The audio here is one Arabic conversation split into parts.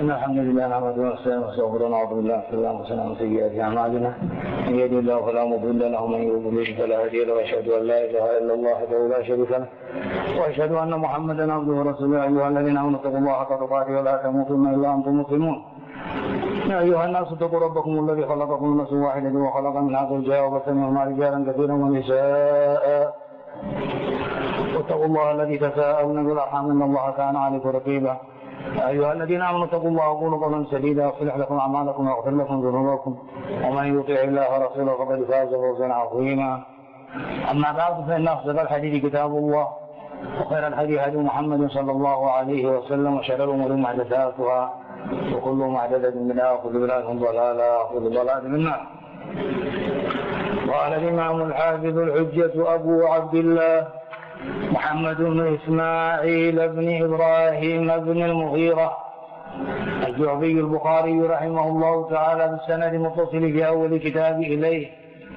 إن الحمد لله نحمده ونستعينه ونستغفره ونعوذ بالله من شرور أنفسنا ومن سيئات أعمالنا من يهده الله فلا مضل له ومن يضلل فلا هادي له وأشهد أن لا إله إلا الله وحده لا شريك له وأشهد أن محمدا عبده ورسوله. أيها الذين آمنوا اتقوا الله حق تقاته ولا تموتن إلا وأنتم مسلمون. يا أيها الناس اتقوا ربكم الذي خلقكم من نفس واحدة وخلق منها زوجها وبث منهما رجالا كثيرا ونساء واتقوا الله الذي تساءلون بالأرحام إن الله كان عليكم رقيبا. يا أيها الذين آمنوا اتقوا الله وقولوا قولا سديدا يصلح لكم أعمالكم ويغفر لكم ذنوبكم ومن يطع الله ورسوله فقد فاز فوزا عظيما. أما بعد فإن أصدق الحديث كتاب الله وخير الهدي هدي محمد صلى الله عليه وسلم وشر الأمور محدثاتها وكل محدثة بدعة وكل بدعة ضلالة وكل ضلالة في النار. قال الإمام الحافظ الحجة أبو عبد الله محمد بن إسماعيل بن إبراهيم بن المغيرة الجعفي البخاري رحمه الله تعالى بالسند المتصل في أول كتاب إليه.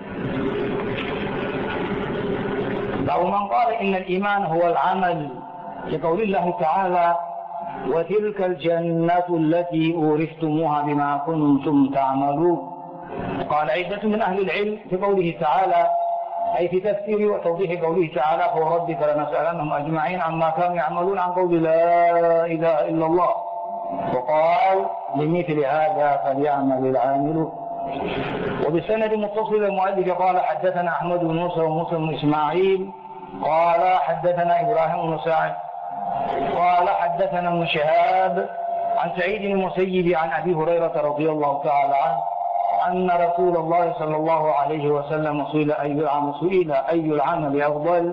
أو من قال إن الإيمان هو العمل لقول الله تعالى وتلك الجنة التي أورثتموها بما كنتم تعملون. قال عدة من أهل العلم في قوله تعالى أي في تفسير وتوضيح قوله تعالى فوربك لنسألنهم أجمعين عما كانوا يعملون عن قول لا إله إلا الله. وقال لمثل هذا فليعمل العاملون. وبسند متصل المؤلف قال حدثنا أحمد بن موسى وموسى بن إسماعيل قال حدثنا إبراهيم بن سعد قال حدثنا ابن شهاب عن سعيد المسيب عن أبي هريرة رضي الله تعالى عنه أن رسول الله صلى الله عليه وسلم سئل أي العمل أفضل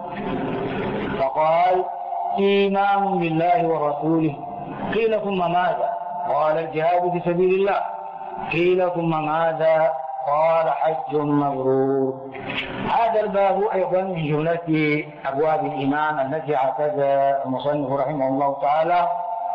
فقال إيمان بالله ورسوله. قيل ثم ماذا؟ قال الجهاد في سبيل الله. قيل ثم ماذا؟ قال حج مبرور. هذا الباب أيضا من جملة أبواب الإيمان التي اعتاد المصنف رحمه الله تعالى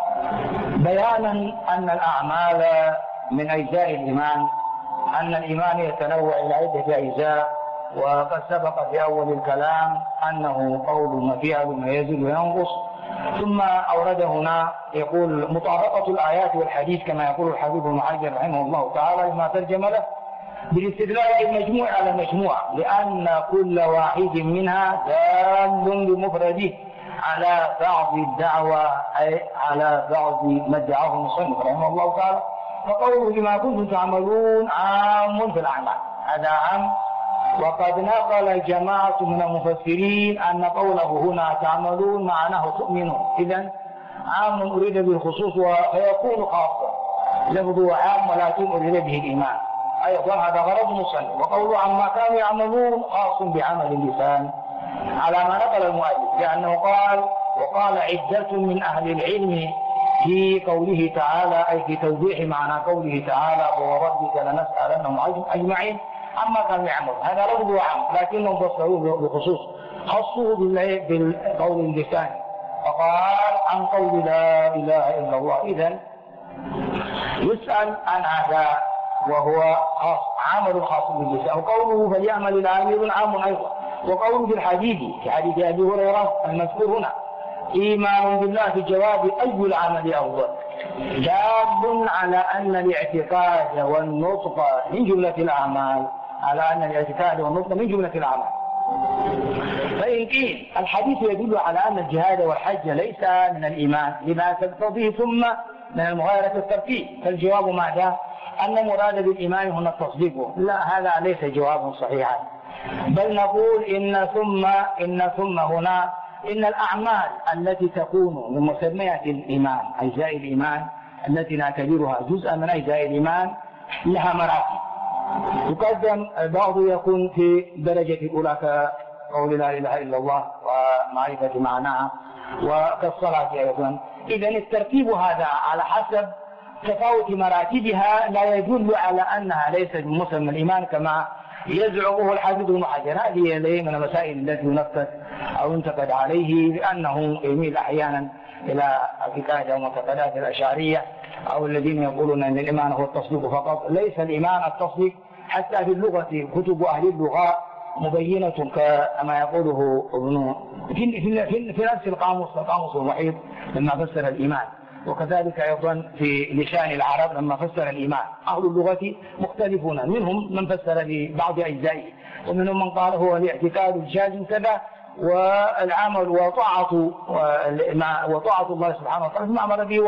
بيانا أن الأعمال من أجزاء الإيمان، أن الإيمان يتنوع إلى عدة أجزاء، وقد سبق في أول الكلام أنه قول وفعل ويزيد وينقص. ثم أورد هنا يقول مطابقة الآيات والحديث كما يقول الحبيب بن حجر رحمه الله تعالى لما ترجم له بالاستدلال المجموع على المجموع، لأن كل واحد منها دال بمفرده على بعض الدعوة أي على بعض ما ادعاه المصنف رحمه الله تعالى. فقوله بما كنتم تعملون عام في الأعمال، هذا عام. وقد نقل جماعة من المفسرين أن قوله هنا تعملون معناه تؤمنون، إذن عام أريد بالخصوص ويكون خاصا، لفظه عام ولكن أريد به الإيمان أيضا، هذا غرض مصنف. وقوله عما كانوا يعملون خاص بعمل اللسان على ما نقل المؤلف، لأنه قال وقال عدة من أهل العلم في قوله تعالى أي في توضيح معنى قوله تعالى ووربك لنسألنهم أجمعين عما كانوا يعملون. هذا لفظ عام لكنهم فسروه بخصوص، خصوه بالقول اللسان فقال عن قول لا إله إلا الله. إذن يسأل عن هذا وهو خاص عمل خاص باللسان. وقوله فليعمل العاملون عام أيضا. وقوله في الحديث في حديث أبي هريرة المذكور هنا إيمان بالله في جواب أي العمل أفضل دال على أن الاعتقاد والنطق من جملة الأعمال، على أن الاعتقاد والنطق من جملة الأعمال. فإن قيل الحديث يدل على أن الجهاد والحج ليس من الإيمان لما تقتضيه ثم من المغايرة الترتيب، فالجواب ماذا؟ أن مراد بالإيمان هنا التصديق. لا، هذا ليس جواب صحيحا، بل نقول إن ثم هنا إن الأعمال التي تكون من مسميات الإيمان أجزاء الإيمان التي نعتبرها جزءا من أجزاء الإيمان لها مراتب. يقدم البعض يكون في درجة الأولى كقول لا إله إلا الله ومعرفة معناها وكالصلاة أيضا. إذن الترتيب هذا على حسب تفاوت مراتبها لا يدل على أنها ليست من مسمى الإيمان كما يزعمه الحافظ بن حجر. هذه من المسائل التي ينفذ أو ينتقد عليه بأنه يميل أحيانا إلى اعتقاد أو معتقدات الأشعرية أو الذين يقولون أن الإيمان هو التصديق فقط. ليس الإيمان التصديق، حتى في اللغة كتب أهل اللغة مبينة كما يقوله ابن في نفس القاموس المحيط لما فسر الإيمان وكذلك أيضا في لسان العرب لما فسر الإيمان. أهل اللغة مختلفون، منهم من فسر ببعض أجزائه، ومنهم من قال هو الاعتقاد الجازم كذا والعمل وطاعة الله سبحانه وتعالى ما أمر به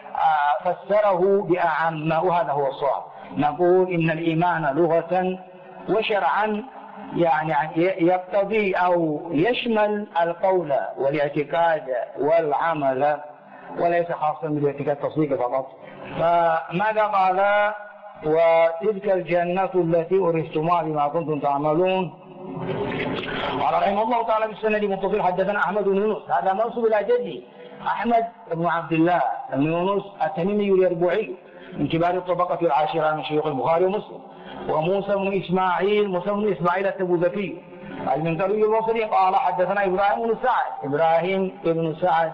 وفسره بأعم، وهذا هو الصواب. نقول إن الإيمان لغة وشرعا يعني يقتضي أو يشمل القول والاعتقاد والعمل، وليس خاصا بالاعتقاد التصديق فقط. فماذا قال؟ وتلك الجنة التي أورثتموها بما كنتم تعملون. قال رحمه الله تعالى بالسند متصل حدثنا أحمد بن يونس، هذا منسوب إلى جدي أحمد بن عبد الله بن يونس التميمي اليربوعي من كبار الطبقة العاشرة من شيوخ البخاري ومسلم. وموسى بن إسماعيل التبوذكي المنذري البصري قال حدثنا إبراهيم بن سعد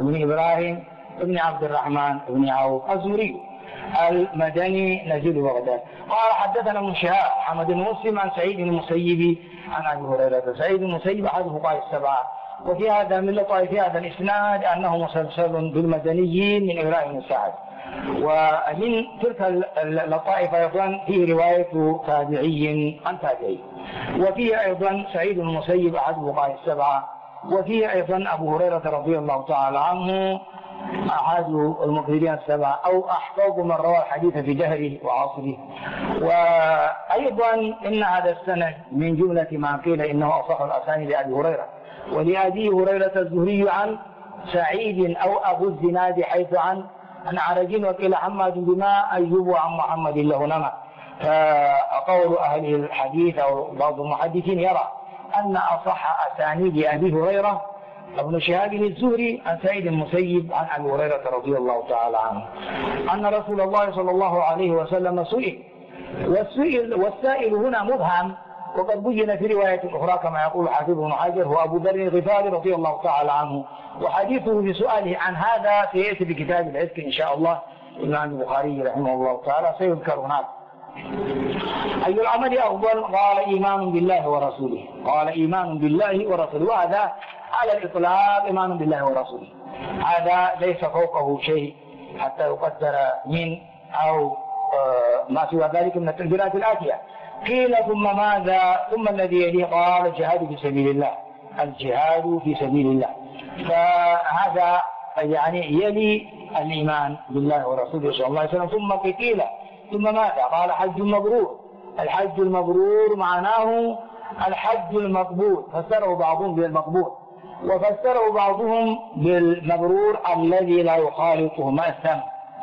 بن عبد الرحمن بن عوف الزهري المدني نزيل بغداد. قال حدثنا ابن شهاب محمد بن مسلم عن سعيد بن المسيب عن ابي هريره. سعيد بن المسيب احد الفقهاء السبعه، وفي هذا من لطائف هذا الاسناد انه مسلسل بالمدنيين من ابراهيم بن سعد. ومن تلك اللطائف ايضا فيه روايه تابعي عن تابعي، وفيه ايضا سعيد بن المسيب احد الفقهاء السبعه، وفيه ايضا ابو هريره رضي الله تعالى عنه أحد المكثرين السبعة أو أحفظ من روى الحديث في دهره وعصره. وأيضا إن هذا السند من جملة ما قيل إنه أصح الأسانيد لأبي هريرة، ولأبي هريرة الزهري عن سعيد أو أبو الزناد حيث عن عرج، وقيل حماد بما أيوب عن محمد له نما. فقول أهل الحديث أو بعض المحدثين يرى أن أصح أسانيد أبي هريرة ابن شهاب الزهري عن سعيد المسيب عن ابي هريره رضي الله تعالى عنه ان رسول الله صلى الله عليه وسلم سئل، والسائل هنا مبهم، وقد بين في روايه اخرى كما يقول حافظ بن حجر هو ابو ذر الغفاري رضي الله تعالى عنه، وحديثه في سؤاله عن هذا سياتي في كتاب العتق ان شاء الله الامام البخاري رحمه الله تعالى سيذكر هناك. أي العمل أفضل؟ قال إيمان بالله ورسوله. قال إيمان بالله ورسوله، وهذا على الإطلاق إيمان بالله ورسوله، هذا ليس فوقه شيء حتى يقدر من أو ما سوى ذلك من التقديرات الآتية. قيل ثم ماذا؟ ثم الذي يليه قال الجهاد في سبيل الله، الجهاد في سبيل الله. فهذا يعني يلي الإيمان بالله ورسوله صلى الله عليه وسلم. ثم قيل ثم ماذا؟ قال حج مبرور. الحج المبرور معناه الحج المقبول، فسره بعضهم بالمقبول، وفسره بعضهم بالمبرور الذي لا يخالطه مأثم،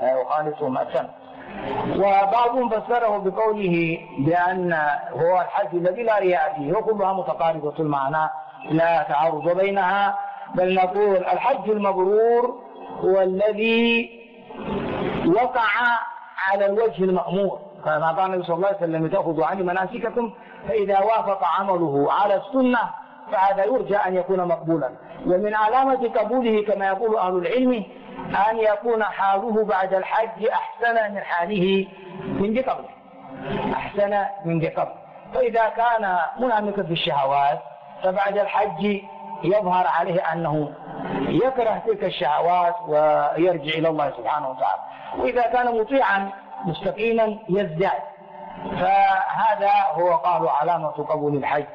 وبعضهم فسره بقوله بأن هو الحج الذي لا رياء فيه، وكلها متقاربة المعنى لا تعارض بينها، بل نقول الحج المبرور هو الذي وقع على الوجه المأمور، كما قال النبي صلى الله عليه وسلم تأخذوا عني مناسككم، فإذا وافق عمله على السنة فهذا يرجى أن يكون مقبولا. ومن علامة قبوله كما يقول أهل العلم أن يكون حاله بعد الحج أحسن من حاله من قبل، أحسن من قبل. فإذا كان منامكا في الشهوات فبعد الحج يظهر عليه أنه يكره تلك الشهوات ويرجع إلى الله سبحانه وتعالى، وإذا كان مطيعا مستقيما يزداد. فهذا هو قالوا علامة قبول الحج.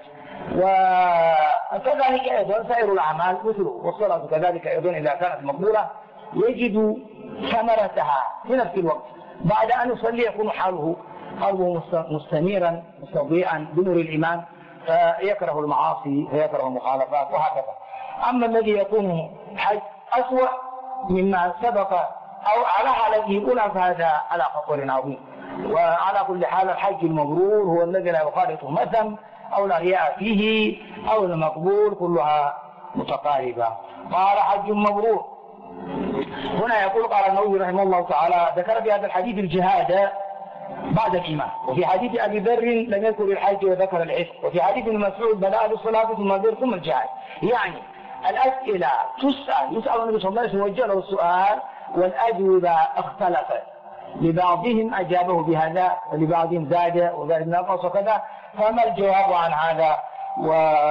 وكذلك أيضا سائر الأعمال مثله، والصلاة كذلك أيضا إذا كانت مقبولة يجد ثمرتها في نفس الوقت، بعد أن يصلي يكون حاله قلبه مستنيرا مستضيئا بنور الإيمان، فيكره المعاصي ويكره المخالفات وهكذا. أما الذي يكون حج أسوأ مما سبق أو على حالته الأولى فهذا على خطر عظيم. وعلى كل حال الحج المبرور هو الذي لا يخالطه مثم أو لا رياء فيه أو المقبول، كلها متقاربة. قال حج مبرور. هنا يقول قال النووي رحمه الله تعالى ذكر في هذا الحديث الجهاد بعد الإيمان، وفي حديث أبي ذر لم يذكر الحج وذكر العتق، وفي حديث ابن مسعود بدأ بالصلاة ثم البر ثم الجهاد. يعني الأسئلة يسأل النبي صلى الله عليه وسلم وجه له السؤال والأجوبة اختلفت، لبعضهم أجابه بهذا ولبعضهم زاد وزاد نقص وكذا، فما الجواب عن هذا؟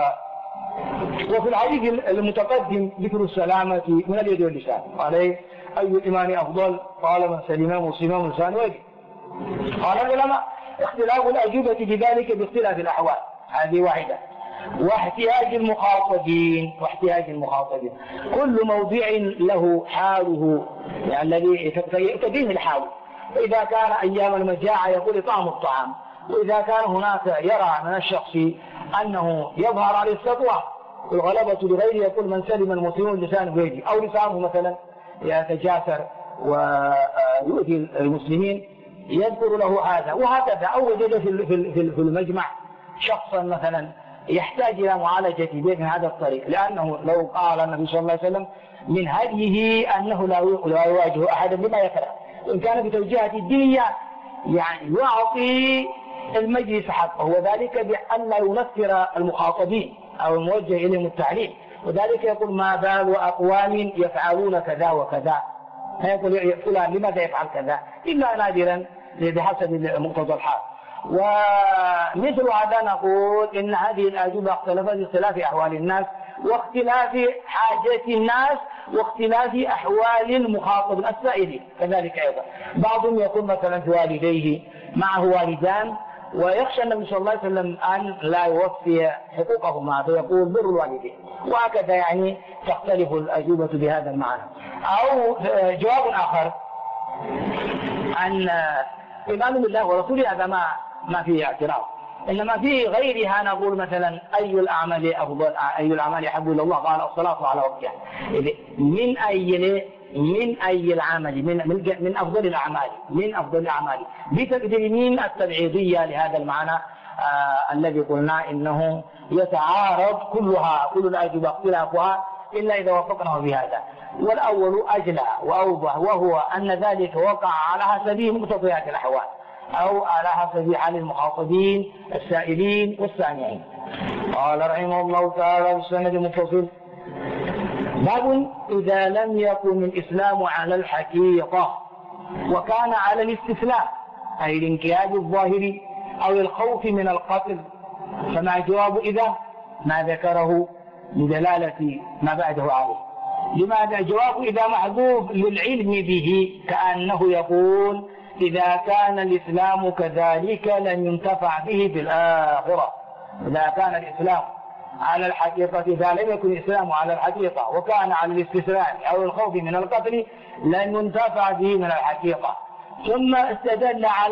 وفي الحديث المتقدم ذكر السلامة من اليد واللسان، عليه أي الإيمان أفضل؟ قال من سلم مسلما من لسانه ويده. قال العلماء اختلاف الأجوبة بذلك باختلاف الأحوال، هذه واحدة. واحتياج المخاطبين، كل موضع له حاله، يعني الذي تدين الحال. فإذا كان أيام المجاعة يقول إطعام الطعام، وإذا كان هناك يرى من الشخص أنه يظهر عليه السطوة والغلبة لغيره يقول من سلم المسلمون لسانه بيده، أو لسانه مثلا يتجاسر ويؤذي المسلمين يذكر له هذا. وهكذا أو وجد في المجمع شخصا مثلا يحتاج إلى معالجة بين هذا الطريق، لأنه لو قال النبي صلى الله عليه وسلم من هديه أنه لا يواجه أحدا بما يكره، وإن كان بتوجيهات الدينية يعني يعطي المجلس حقه، وذلك بأن لا ينفر المخاطبين أو الموجه إليهم التعليم. وذلك يقول ما بال أقوام يفعلون كذا وكذا، فيقول فلان لماذا يفعل كذا، إلا نادرا بحسب مقتضى الحال. ومثل هذا نقول إن هذه الأجوبة اختلفت باختلاف أحوال الناس واختلاف حاجة الناس واختلاف أحوال المخاطب السائلين كذلك أيضا. بعضهم يقول مثلا في والديه معه والدان ويخشى النبي صلى الله عليه وسلم أن لا يوفي حقوقهما فيقول بر الوالدين، وهكذا يعني تختلف الأجوبة بهذا المعنى. أو جواب آخر عن إيمان بالله ورسوله، هذا ما فيه اعتراض، إنما في غيرها نقول مثلا أي الأعمال أفضل، أي الأعمال أحب إلى الله؟ قال الصلاة على وقتها. من أي العمل من أفضل الأعمال بتقدير من التبعيضية لهذا المعنى الذي قلنا إنه يتعارض كل الأجوبة اختلافها إلا إذا وفقناه بهذا. والأول أجلى وأوضح، وهو أن ذلك وقع على حسب مقتضيات الأحوال أو على حسب حال المخاطبين السائلين والسامعين. قال رحمه الله تعالى في السند المتصل: باب إذا لم يكن الإسلام على الحقيقة وكان على الاستسلام، أي الانقياد الظاهري أو الخوف من القتل، فما جواب إذا ما ذكره بدلالة ما بعده عليه. لماذا جواب إذا محذوف للعلم به، كأنه يقول إذا كان الإسلام كذلك لن ينتفع به في الآخرة. إذا كان الإسلام على الحقيقة، إذا لم يكن الإسلام على الحقيقة وكان على الاستسلام أو الخوف من القتل لن ينتفع به من الحقيقة. ثم استدل على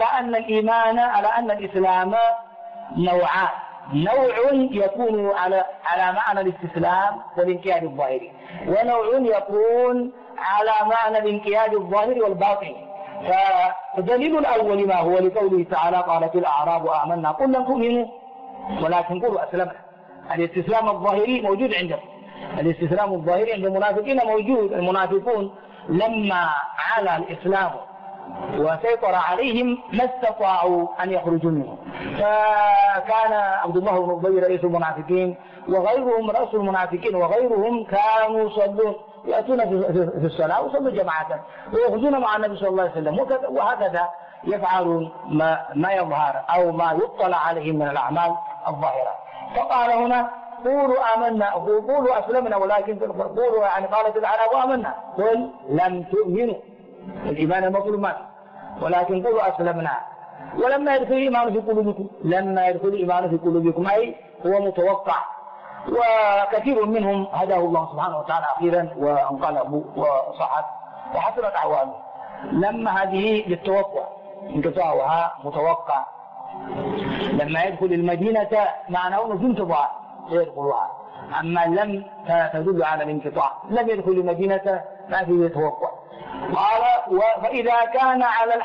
أن الإسلام نوعان: نوع يكون على معنى الاستسلام والانقياد الظاهري، ونوع يكون على معنى الانقياد الظاهري والباطني. فالدليل الأول ما هو لقوله تعالى: قالت الأعراب آمنا قل لم تؤمنوا ولكن قولوا أسلمنا. الاستسلام الظاهري موجود عندهم، الاستسلام الظاهري عند المنافقين موجود. المنافقون لما على الإسلام وسيطر عليهم ما استطاعوا أن يخرجوا منه، فكان عبد الله بن أبي رئيس المنافقين وغيرهم رأس المنافقين وغيرهم كانوا يصلون، يأتون في الصلاة ويصلوا جماعة ويخرجون مع النبي صلى الله عليه وسلم، وهكذا يفعلون ما يظهر أو ما يطلع عليهم من الأعمال الظاهرة. فقال هنا: قولوا آمنا، قولوا أسلمنا ولكن قولوا، يعني قالت الأعراب آمنا قل لم تؤمنوا، الإيمان المطلوب ما، ولكن قولوا أسلمنا. ولما يدخل الإيمان في قلوبكم، لما يدخل الإيمان في قلوبكم أي هو متوقع. وكثير منهم هداه الله سبحانه وتعالى أخيرا وانقلبوا وصحت وحسنت أحوالهم. لما هذه للتوقع انقطاعها متوقع، لما يدخل المدينة معناه أنه في انتظار يدخلها، أما لم تدل على الانقطاع، لم يدخل المدينة ما فيه توقع. قال: فإذا كان على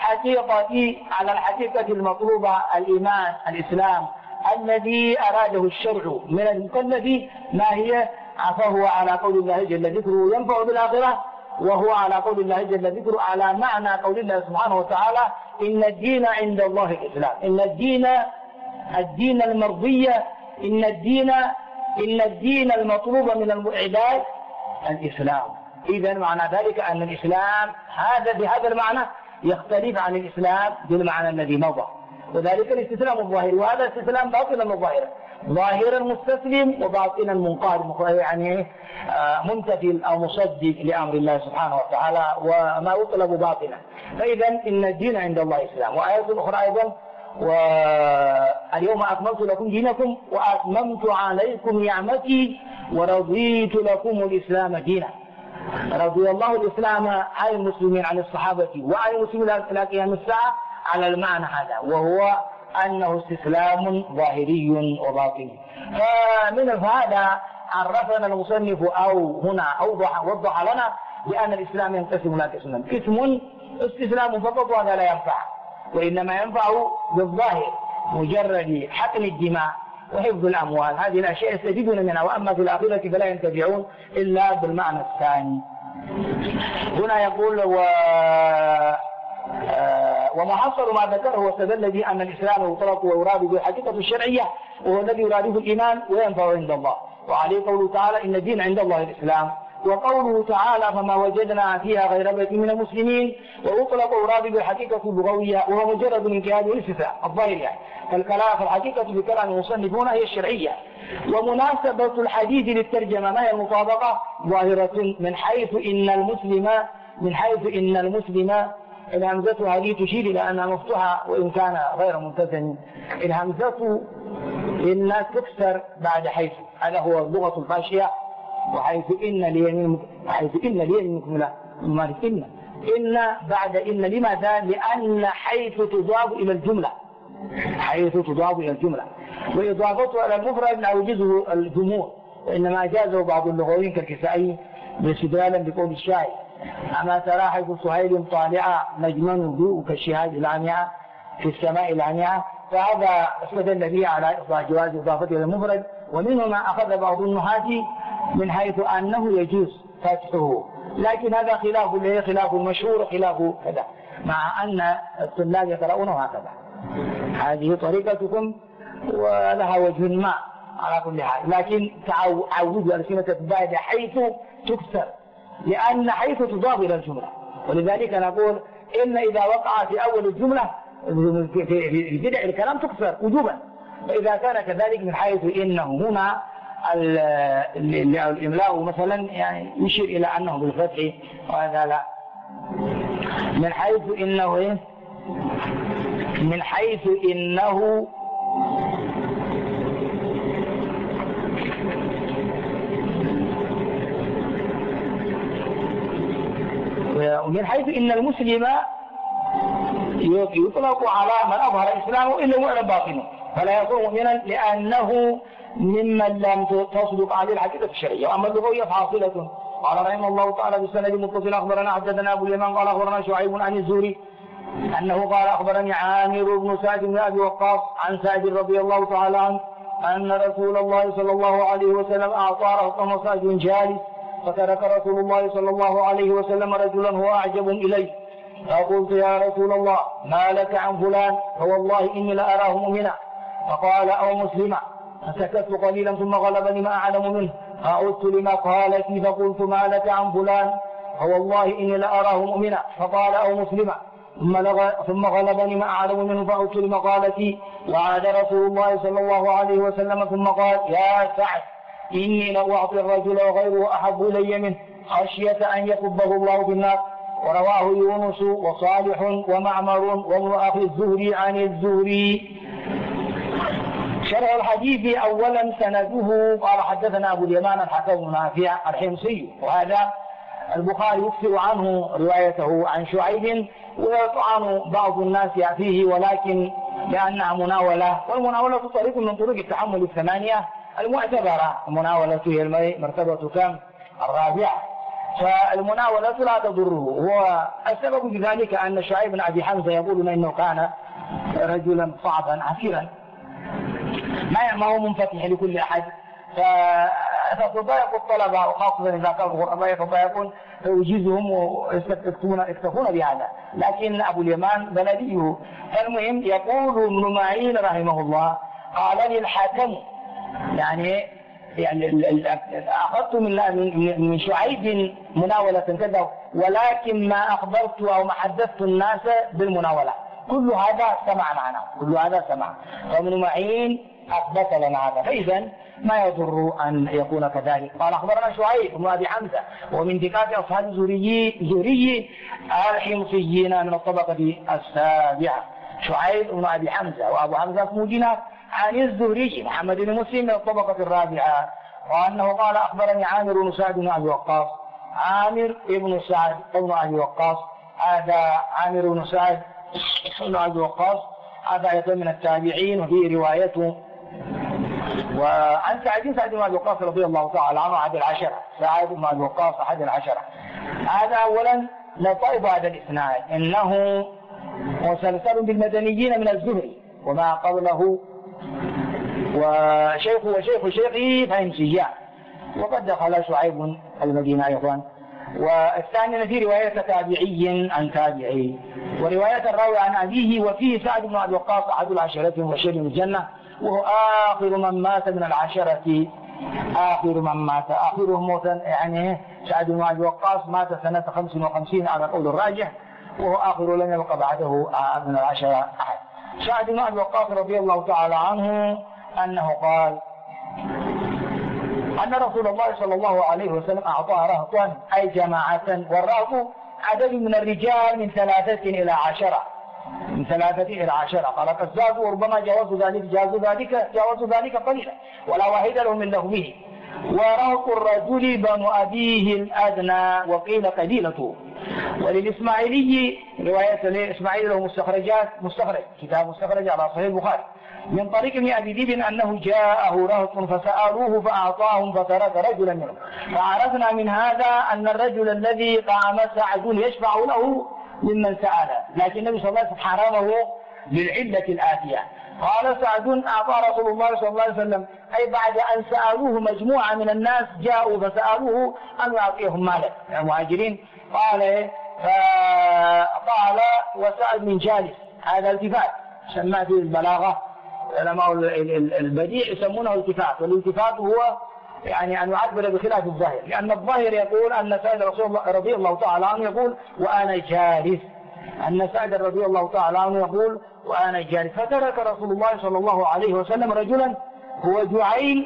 الحقيقة المطلوبة الإيمان الإسلام الذي أراده الشرع من المكلف ما هي، فهو على قول الله جل ذكره ينفع بالآخرة، وهو على قول الله جل ذكره على معنى قول الله سبحانه وتعالى: إن الدين عند الله الإسلام. إن الدين المرضية، إن الدين المطلوب من العباد الإسلام. إذن معنى ذلك أن الإسلام هذا بهذا المعنى يختلف عن الإسلام بالمعنى الذي مضى، وذلك الاستسلام الظاهري، وهذا استسلام باطنا وظاهرا، ظاهرا مستسلم وباطنا منقاد، يعني ممتثل أو مصدق لأمر الله سبحانه وتعالى وما يطلب باطنا. فإذا إن الدين عند الله الإسلام. وآية أخرى أيضا: واليوم أكملت لكم دينكم وأتممت عليكم نعمتي ورضيت لكم الإسلام دينا. رضي الله الإسلام عن المسلمين، عن الصحابة وعن المسلمين إلى قيام الساعة على المعنى هذا، وهو أنه استسلام ظاهري وباطني. فمن هذا عرفنا المصنف أو هنا وضح لنا بأن الإسلام ينقسم إلى قسمين: قسم استسلام فقط وهذا لا ينفع، وإنما ينفع بالظاهر مجرد حقن الدماء وحفظ الأموال، هذه الأشياء يستفيدون منها، وأما في الآخرة فلا ينتفعون إلا بالمعنى الثاني. هنا يقول ومحصل ما ذكره واستدل به أن الإسلام يطلق ويراد به الحقيقة الشرعية، وهو الذي يراده الإيمان وينفع عند الله، وعليه قوله تعالى: إن الدين عند الله الإسلام. وقوله تعالى: فما وجدنا فيها غير بيت من المسلمين، ويطلق ويراد بالحقيقة اللغوية، وهو مجرد انقياد والاستثناء الظاهر يعني. فالكلام في الحقيقة بكلام المصنفون هي الشرعية. ومناسبة الحديث للترجمة ما هي المطابقة؟ ظاهرة من حيث إن المسلم الهمزة هذه تشير إلى أنها مفتوحة وإن كان غير ممتثل. الهمزة إن تكسر بعد حيث، هذا هو اللغة الفاشية. وحيث إن ليمكملة إن بعد إن، لماذا؟ لأن حيث تضاف إلى الجملة، وإضافتها إلى المفرد لا يجوزه الجمهور، وإنما جازه بعض اللغويين كالكسائي باستدلالا بقول الشاعر: أما ترى حيث سهيل طالعا نجما يضيء كالشهاب العامعة في السماء العامعة. فهذا استدل به على جواز إضافته إلى المفرد. ومنهما أخذ بعض النحاة من حيث أنه يجوز فتحه، لكن هذا خلاف المشهور، خلاف كذا، مع أن الطلاب يقرؤون هكذا. هذه طريقتكم ولها وجه ما على كل حال، لكن تعودوا ألسنة بعد حيث تكسر، لأن حيث تضاف إلى الجملة. ولذلك نقول إن إذا وقع في أول الجملة في بدء الكلام تكسر وجوبا، فإذا كان كذلك من حيث إنه هنا الإملاء مثلا يعني يشير إلى أنه بالفتح، وهذا لا. من حيث إنه ومن حيث إن المسلم يطلق على من أظهر إسلامه إلا معلن باطنه، فلا يكون مؤمنا لأنه ممن لم تصدق عليه الحقيقة الشرعية. وأما اللغوية فحاصلة. قال رحمه الله تعالى بالسند متصل: أخبرنا حدثنا أبو اليمان قال أخبرنا شعيب عن الزهري أنه قال: أخبرني عامر بن سعد بن أبي وقاص عن سعد رضي الله تعالى عنه أن رسول الله صلى الله عليه وسلم أعطى رهطا سعد جالس، فترك رسول الله صلى الله عليه وسلم رجلا هو أعجب إليه، فقلت: يا رسول الله ما لك عن فلان؟ فوالله إني لأراه مؤمنا. فقال: أو مسلما. فسكت قليلا ثم غلبني ما أعلم منه، فعدت لمقالتي فقلت: ما لك عن فلان؟ فوالله إني لأراه مؤمنا. فقال: أو مسلما. ثم غلبني ما أعلم منه، فعدت لمقالتي، وعاد رسول الله صلى الله عليه وسلم ثم قال: يا سعد إني لأعطي الرجل وغيره أحب إلي منه خشية أن يكبه الله في النار. ورواه يونس وصالح ومعمر وابن أخي الزهري عن الزهري. شرح الحديث أولا سنده. قال: حدثنا أبو اليمان الحكم بن نافع الحمصي، وهذا البخاري يكثر عنه روايته عن شعيب، ويطعن بعض الناس فيه، ولكن لأنها مناولة، والمناولة طريق من طرق التحمل الثمانية المعتبرة. المناولة هي مرتبة كم؟ الرابعة. فالمناولة لا تضره، والسبب في ذلك أن شعيب بن أبي حمزة يقولون إنه كان رجلا صعبا عسيرا ما هو منفتح لكل أحد، فتضايق الطلبة، وخاصة إذا كانوا غرباء يتضايقون فيجيزهم ويكتفون بهذا. لكن أبو اليمان بلديه. المهم يقول ابن معين رحمه الله: قال لي الحكم، يعني أخذت من شعيب مناولة كذا، ولكن ما أخبرت أو ما حدثت الناس بالمناولة، كل هذا سمع معنا، كل هذا سمع. فابن معين أثبت لنا هذا، فإذا ما يضر أن يكون كذلك. قال أخبرنا شعيب بن أبي حمزة ومن ثقات أصحاب زهري الحمصيين من الطبقة السابعة. شعيب بن أبي حمزة، وأبو حمزة اسمه دينار، عن الزهري محمد بن مسلم من الطبقة الرابعة، وأنه قال أخبرني عامر بن سعد بن أبي وقاص. عامر بن سعد بن أبي وقاص، هذا عامر بن سعد بن أبي وقاص هذا أيضا من التابعين، وفي روايته وعن سعد بن أبي وقاص رضي الله تعالى عنه أحد العشرة. سعد بن أبي وقاص أحد العشرة. هذا أولا لطيف هذا الإسناد، إنه مسلسل بالمدنيين من الزهري وما قبله، وشيخ شيخه فهمسيان، وقد دخل شعيب المدينة أيضا. والثاني في رواية تابعي عن تابعي، ورواية الراوي عن أبيه، وفيه سعد بن أبي وقاص أحد العشرة وبشير الجنة، وهو آخر من مات من العشرة، آخر من مات، آخرهم موتا يعني سعد بن أبي وقاص مات سنة 55 على القول الراجح، وهو آخر لم يبق بعده من العشرة أحد. سعد بن أبي وقاص رضي الله تعالى عنه أنه قال أن رسول الله صلى الله عليه وسلم أعطى رهطا أي جماعة، والرهط عدد من الرجال من 3 إلى 10، من 3 إلى 10. قال قزاز وربما جاوزوا ذلك قليلا، ولا واحد لهم من لهمه. ورهط الرجل بن أبيه الأدنى، وقيل قبيلته. وللإسماعيلي رواية لإسماعيل له مستخرج كتاب مستخرج على صحيح البخاري من طريق ابن أبي ذئب أنه جاءه رهط فسألوه فأعطاهم فترك رجلا منهم، فعرفنا من هذا أن الرجل الذي قام سعد يشفع له ممن سأله، لكن النبي صلى الله عليه وسلم حرمه للعلة الآتية. قال سعد أعطى رسول الله صلى الله عليه وسلم، أي بعد أن سألوه مجموعة من الناس جاءوا فسألوه أن يعطيهم مالا المهاجرين. قال وسعد من جالس، هذا التفات سماه في البلاغة علماء البديع يسمونه التفات، والالتفات هو يعني أن يعبر بخلاف الظاهر، لأن الظاهر يقول أن سعد رضي الله تعالى عنه يقول وأنا جالس، أن سعد رضي الله تعالى عنه يقول وأنا جالس. فترك رسول الله صلى الله عليه وسلم رجلا هو جعيل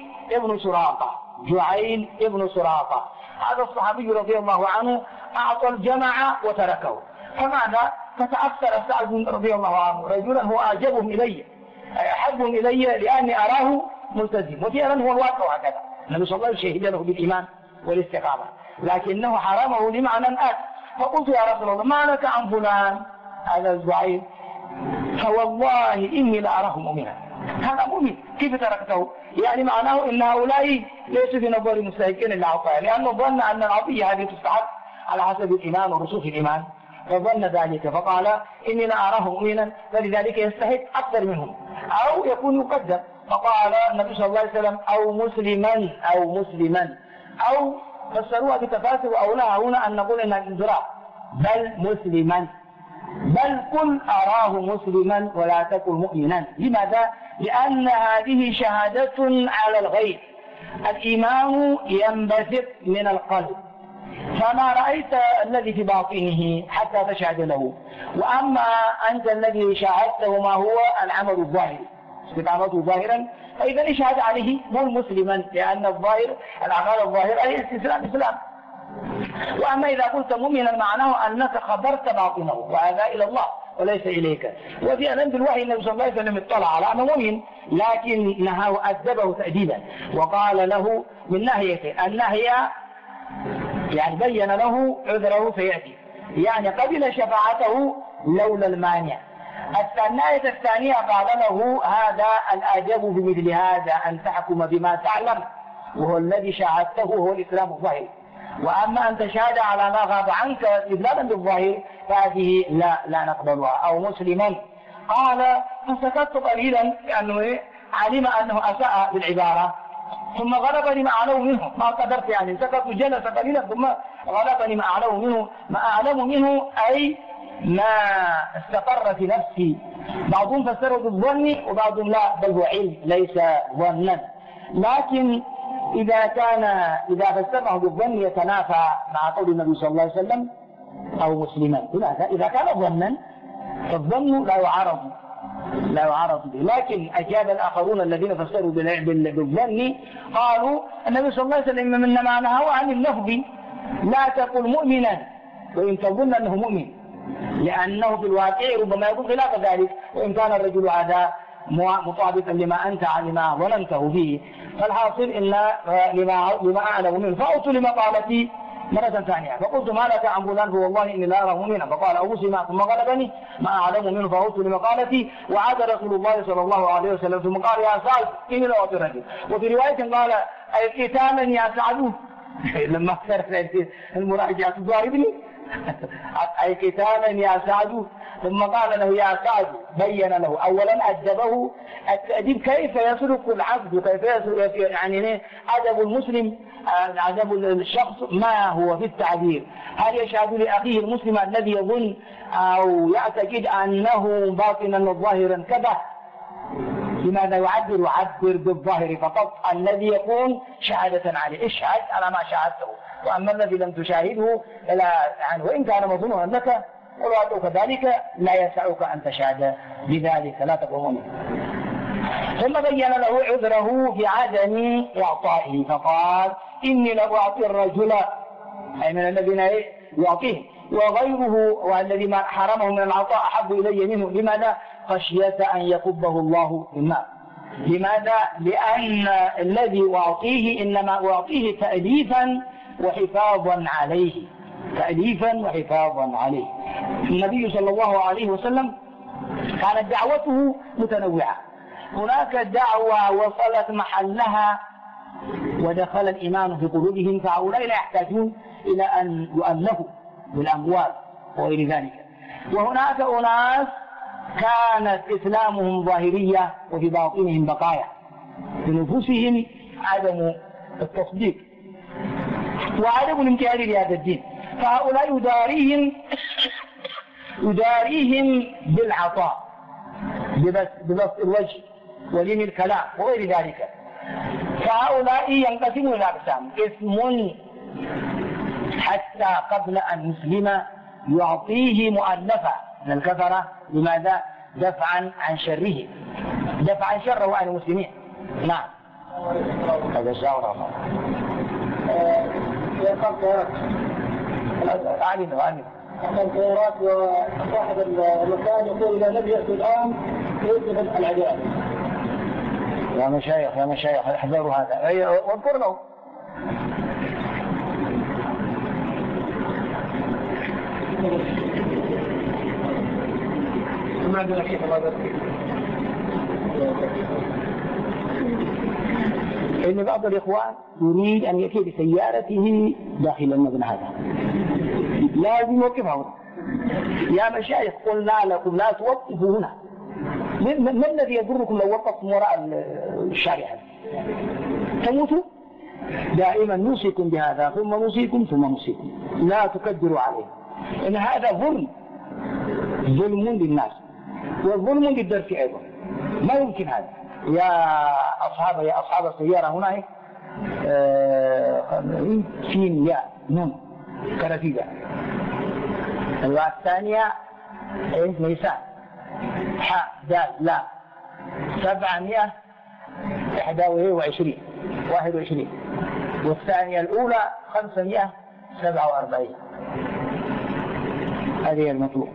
ابن سراقة. هذا الصحابي رضي الله عنه أعطى الجمع وتركه. فماذا؟ فتأثر سعد رضي الله عنه، رجلا هو أعجبهم إلي، أحبهم إلي لأني أراه ملتزم، وفعلا هو الواقع هكذا. النبي صلى الله عليه وسلم شهد له بالإيمان والاستقامة، لكنه حرمه لمعنى آخر. فقلت يا رسول الله ما لك عن فلان هذا الزعيم؟ فوالله إني لأراه مؤمنا. هذا مؤمن، كيف تركته؟ يعني معناه إن هؤلاء ليسوا في نظر المستحقين للعطاء، لأنه ظن أن العطية هذه تستحق على حسب الإيمان ورسوخ الإيمان، فظن ذلك فقال إني لأراه مؤمنا، فلذلك يستحق أكثر منهم، أو يكون يقدر. فقال النبي صلى الله عليه وسلم أو مسلما أو فسروها بتفاسر، وأولها هنا أن نقول إنها انذار، بل مسلما، بل قل أراه مسلما ولا تكن مؤمنا. لماذا؟ لأن هذه شهادة على الغيب، الإيمان ينبثق من القلب، فما رأيت الذي في باطنه حتى تشهد له، وأما أنت الذي شاهدته ما هو العمل الظاهري، استقامته ظاهرا، فإذا اشهد عليه مو مسلما، لأن الظاهر الأعمال الظاهرة هي استسلام إسلام. وأما إذا قلت مؤمنا معناه أنك خبرت باطنه، وهذا إلى الله وليس إليك. وفي أنام الوحي النبي صلى الله عليه وسلم اطلع على أنه مؤمن، لكن نهاه أدبه تأديبا، وقال له من ناحية النهي يعني بين له عذره سيأتي، يعني قبل شفاعته لولا المانع. الناحية الثانية قال له هذا الأعجب بمثل هذا أن تحكم بما تعلم، وهو الذي شاهدته هو الإسلام الظاهر، وأما أن تشهد على ما غاب عنك استدلالا بالظاهر فهذه لا نقبلها. أو مسلما. قال فسكت قليلا لأنه علم أنه أساء بالعبارة، ثم غلبني ما أعلم منه، ما قدرت يعني سكت جلس قليلا ثم غلبني ما أعلم منه أي ما استقر في نفسي. بعضهم فسره بالظن وبعضهم لا، بل هو علم ليس ظنا. لكن إذا فسره بالظن يتنافى مع قول النبي صلى الله عليه وسلم أو مسلما. لماذا؟ إذا كان ظنا فالظن لا يعارض به. لكن أجاب الآخرون الذين فسروا بالظن قالوا النبي صلى الله عليه وسلم من معناه عن اللفظ لا تقل مؤمنا وإن تظن أنه مؤمن، لأنه في الواقع ربما يكون خلاف ذلك، وإن كان الرجل هذا مطابقا لما ظننته فيه. فالحاصل إن لما أعلم منه فأوت لمقالتي مرة ثانية، فقلت ما لك عن فلان فوالله إني لا أراه مؤمنا، فقال أو مسلما ثم غلبني ما أعلم منه فأوت لمقالتي. وعاد رسول الله صلى الله عليه وسلم ثم قال يا سعد إني لا أعطي الرجل. وفي رواية قال قتالا يا سعد لما كانت المراجعة تضاربني أي قتالا يا سعد. ثم قال له يا سعد، بين له أولا أدبه التأديب كيف يسلك العبد وكيف يسلك يعني أدب المسلم، أدب الشخص ما هو في التعبير. هل يشهد لأخيه المسلم الذي يظن أو يعتقد أنه باطنا وظاهرا كذا؟ لماذا يعبر بالظاهر فقط؟ الذي يكون شهادة عليه اشهد على ما شاهدته، وأما الذي لم تشاهده يعني وإن كان مظنونا لك ولو كذلك لا يسعك أن تشهد بذلك، لا تقوم. ثم بين له عذره في عدم إعطائه فقال إني لأعطي الرجل أي من الذين يعطيه وغيره، والذي ما حرمه من العطاء أحب إلي منه. لماذا؟ خشية أن يكبه الله في النار. لماذا؟ لأن الذي أعطيه إنما أعطيه تأليفا وحفاظا عليه، تأليفا وحفاظا عليه. النبي صلى الله عليه وسلم كانت دعوته متنوعة، هناك دعوة وصلت محلها ودخل الإيمان في قلوبهم، فهؤلاء لا يحتاجون إلى أن يؤلفوا بالأموال وغير ذلك. وهناك أناس كانت إسلامهم ظاهرية وفي باطنهم بقايا، في نفوسهم عدم التصديق وعدم الامتثال لهذا الدين، فهؤلاء يداريهم بالعطاء ببسط الوجه ولين الكلام وغير ذلك. فهؤلاء ينقسمون إلى أقسام: اسم حتى قبل أن يسلم يعطيه مؤلفة من الكفرة. لماذا؟ دفعا عن شره، دفعا شره عن المسلمين. نعم هذا شاور أعلم الخيرات. وصاحب المكان يقول إذا لم يأتي الآن يجب العجائب. يا مشايخ احذروا هذا واذكر له. إن بعض الإخوان يريد أن يأتي بسيارته داخل المبنى هذا، لازم يوقفه. يا مشايخ قلنا لكم لا توقفوا هنا. ما الذي يضركم لو وقفتم وراء الشارع؟ تموتوا. دائما نوصيكم بهذا ثم نوصيكم ثم نوصيكم، لا تكدروا عليه. إن هذا ظلم للناس وظلم للدرس أيضا، ما يمكن هذا. يا أصحاب السيارة هنا سين يا نون كرتيبة. الثانية نيسان حاء دال لا 721 والثانية الأولى 547. هذه المطلوب.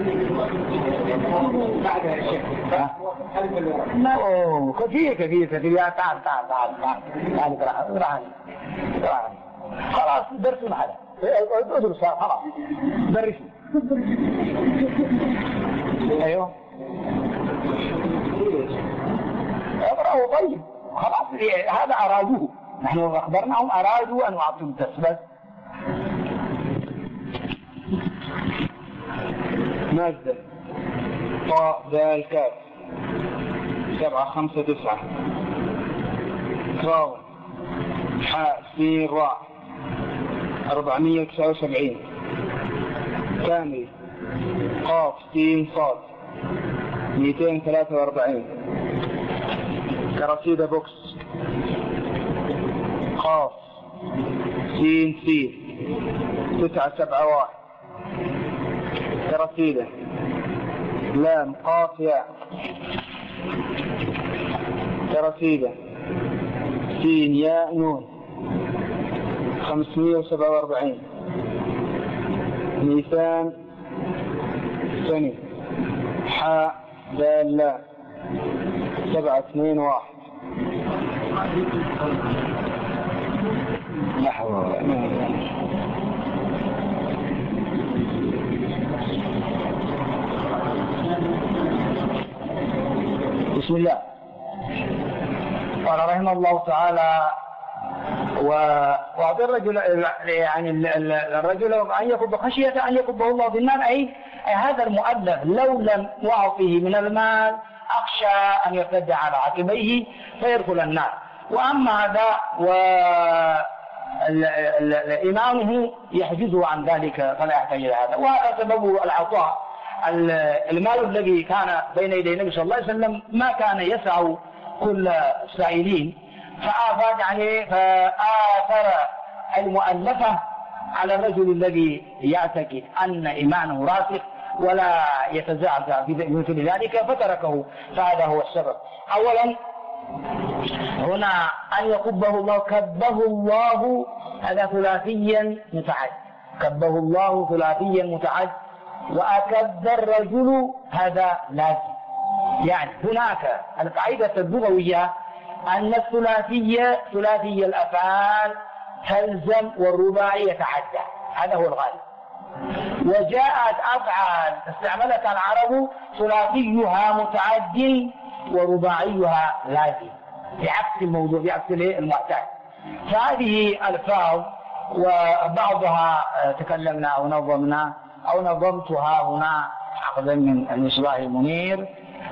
كثير يا تعال خلاص درسنا هذا ادرس خلاص درسنا. ايوه اقرأوا. طيب خلاص هذا ارادوه، نحن اخبرناهم ارادوا ان يعطوا الدرس بس. مادة طاء دال كاف 759 كراون حاء سين راء 479 كامل قاف سين صاد 243 كراسيدة بوكس قاف سين 971 كراسيدة لام قاف ياء ترتيبا سين ياء نون 547 ميثان سني حاء دال لا 721 نحو. بسم الله. قال رحمه الله تعالى وأعطي الرجل يعني الرجل أن يكب خشية أن يكبه الله في النار، أي هذا المؤلف لو لم يعطيه من المال أخشى أن يرتد على عقبيه فيدخل النار. وأما هذا وإمامه يحجزه عن ذلك فلا يحتاج إلى هذا. وهذا سبب العطاء. المال الذي كان بين يدي النبي صلى الله عليه وسلم ما كان يسع كل السائلين، فآثر المؤلفة على الرجل الذي يعتقد أن إيمانه راسخ ولا يتزعزع بمثل ذلك فتركه، فهذا هو السبب. أولا هنا أن يكبه الله، كبه الله هذا ثلاثيا متعد، كبه الله ثلاثيا متعد، وأكب الرجل هذا لازم. يعني هناك القاعدة اللغوية أن الثلاثية ثلاثي الأفعال تلزم والرباعي يتعدى، هذا هو الغالب. وجاءت أفعال استعملتها العرب ثلاثيها متعد ورباعيها لازم، بعكس الموضوع، بعكس المعتاد. فهذه الألفاظ وبعضها تكلمنا أو نظمنا أو نظمتها هنا أخذا من المصباح المنير،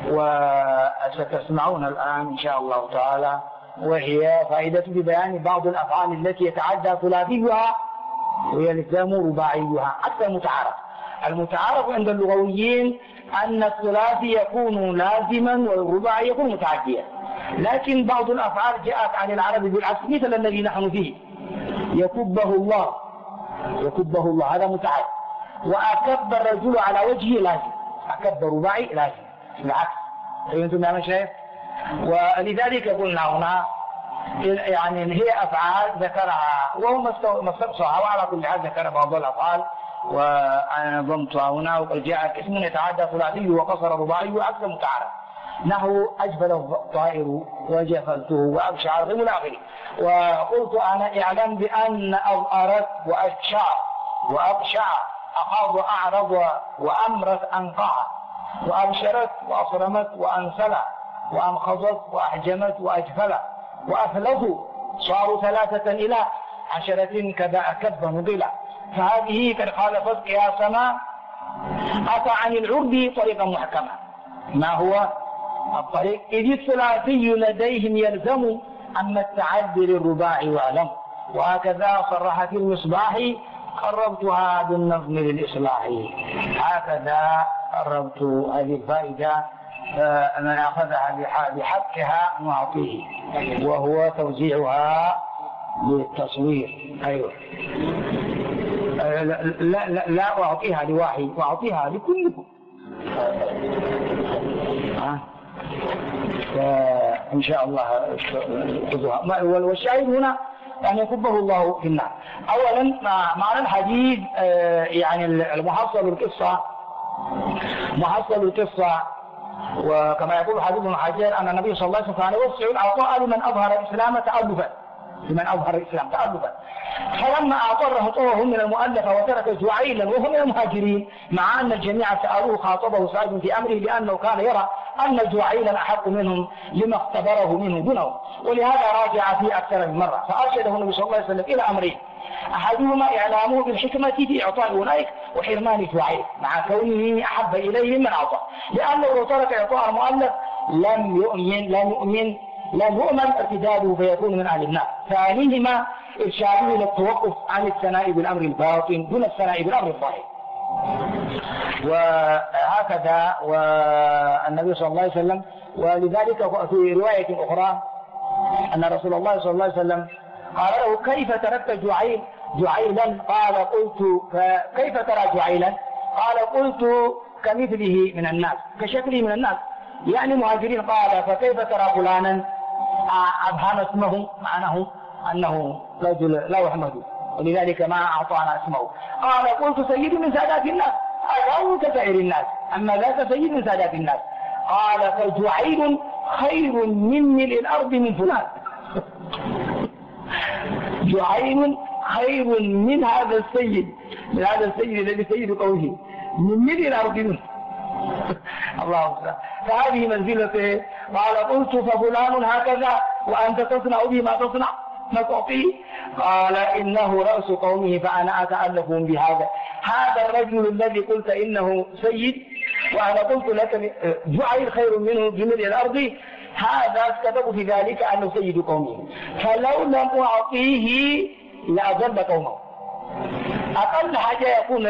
وستسمعون الآن إن شاء الله تعالى، وهي فائدة ببيان بعض الأفعال التي يتعدى ثلاثيها ويلزم رباعيها حتى المتعارف. المتعارف عند اللغويين أن الثلاثي يكون لازما والرباعي يكون متعديا، لكن بعض الأفعال جاءت عن العرب بالعكس، مثل الذي نحن فيه يكبه الله، يكبه الله هذا متعد. وأكب الرجل على وجهه لازم، أكب رباعي لازم بالعكس. فهمتم يا مشايخ؟ ولذلك قلنا هنا يعني هي أفعال ذكرها وهو مستقصها، وعلى كل حال ذكر بعض الأفعال وأنا نظمتها هنا. وقد جاء اسم يتعدى ثلاثي وقصر رباعي وعكس متعارف، نحو أجبل الطائر وجفلته وأبشع الغم آخره. وقلت أنا اعلم بأن أظهرت وأبشع أخاض أعرض وأمرت أنقع وأبشرت وأصرمت وأنسلت وأنخضت وأحجمت وأجفلت وأفلذوا صاروا 3 إلى 10 كذا أكب مضلة. فهذه قد خالفت قياسنا، أتى عن العرب طريقا محكما. ما هو الطريق؟ إذ الثلاثي لديهم يلزم، أما التعدي للرباعي واعلم. وهكذا صرح في المصباح قربتها بالنظم للإصلاح. هكذا قربت هذه الفائدة، من أخذها بحقها نعطيه، وهو توزيعها بالتصوير. أيوه، لا أعطيها لواحد، أعطيها لكلكم. إن شاء الله خذوها. والشاهد هنا أن يكبه الله في النار. أولا معنى الحديث يعني المحصل القصة، محصل القصة، وكما يقول حديث ابن حجر أن النبي صلى الله عليه وسلم كان يوسع العطاء لمن أظهر الإسلام تألفا، لمن أظهر الإسلام تألفا. فلما أعطره طوه من المؤلفة وترك جعيلا وهو من المهاجرين، مع أن الجميع سألوه خاطبه سعيد في أمره لأنه كان يرى أن جعيلا أحق منهم لما اختبره منه دونه، ولهذا راجع فيه أكثر من مرة. فأرشده النبي صلى الله عليه وسلم إلى أمرين: أحدهما إعلامه بالحكمة في إعطاء أولئك وحرمان جعيل مع كونه أحب إليه من أعطى، لأنه لو ترك إعطاء المؤلف لم يؤمن ارتداده فيكون من أهل النار. ثانيهما إرشاده إلى التوقف عن الثناء بالأمر الباطن دون الثناء بالأمر الظاهر. وهكذا والنبي صلى الله عليه وسلم، ولذلك في رواية أخرى أن رسول الله صلى الله عليه وسلم قال له: كيف تركت جعيلا؟ قال: قلت: كيف ترى جعيلا؟ قال: قلت: كمثله من الناس، كشكله من الناس، يعني مهاجرين. قال فكيف ترى فلانا أبهم اسمه معناه أنه رجل لا يحمد ولذلك ما أعطانا اسمه. قال قلت سيد من سادات الناس، هذا كسائر الناس، أما ذاك سيد من سادات الناس. قال فجعيل خير من ملء الأرض من فلان. جعيل خير من هذا السيد، من هذا السيد الذي سيد قومه، من ملء الأرض منه. الله أكبر. فهذه منزلته. قال قلت ففلان هكذا وأنت تصنع به ما تصنع ما تعطيه؟ قال إنه رأس قومه فأنا أتألف بهذا. هذا الرجل الذي قلت إنه سيد وأنا قلت لك جعل خير منه بملء الأرض، هذا كتب في ذلك أنه سيد قومه، فلو لم أعطيه لأضل قومه. أقل حاجة يكون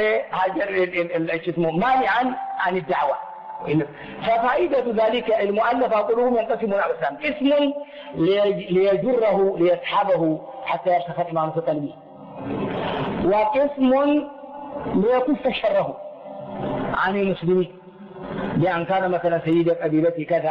مانعا عن الدعوة. ففائدة ذلك المؤلف قلوبهم ينقسم إلى أقسام: قسم ليجره ليسحبه حتى يرسخ الإيمان في قلبه، وقسم ليكف شره عن المسلمين بأن كان مثلا سيد قبيلته كذا،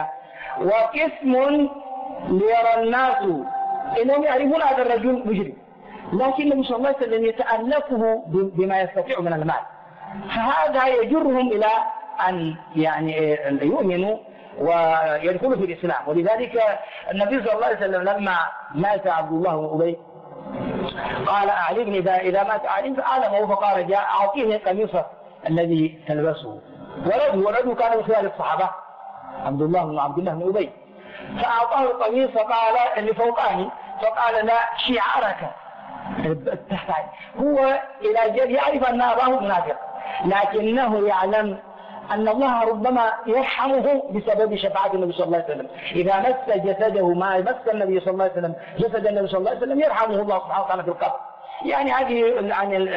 وقسم ليرى الناس إنهم يعرفون هذا الرجل مجرم، لكن النبي صلى الله عليه وسلم يتألفه بما يستطيع من المال، فهذا يجرهم إلى أن يعني يؤمنوا ويدخلوا في الإسلام. ولذلك النبي صلى الله عليه وسلم لما مات عبد الله بن أبي قال أعلمني إذا مات أعلمني، فأعلمه فقال جاء أعطيني قميصه الذي تلبسه. ولده كان من خلال الصحابة عبد الله بن أبي، فأعطاه القميص فقال اللي فوقاني، فقال لا شعارك تحت. هو إلى جد يعرف أن أباه منافق، لكنه يعلم أن الله ربما يرحمه بسبب شفاعة النبي صلى الله عليه وسلم. إذا مس جسده ما مس النبي صلى الله عليه وسلم جسد النبي صلى الله عليه وسلم يرحمه الله سبحانه وتعالى في القبر. يعني هذه عن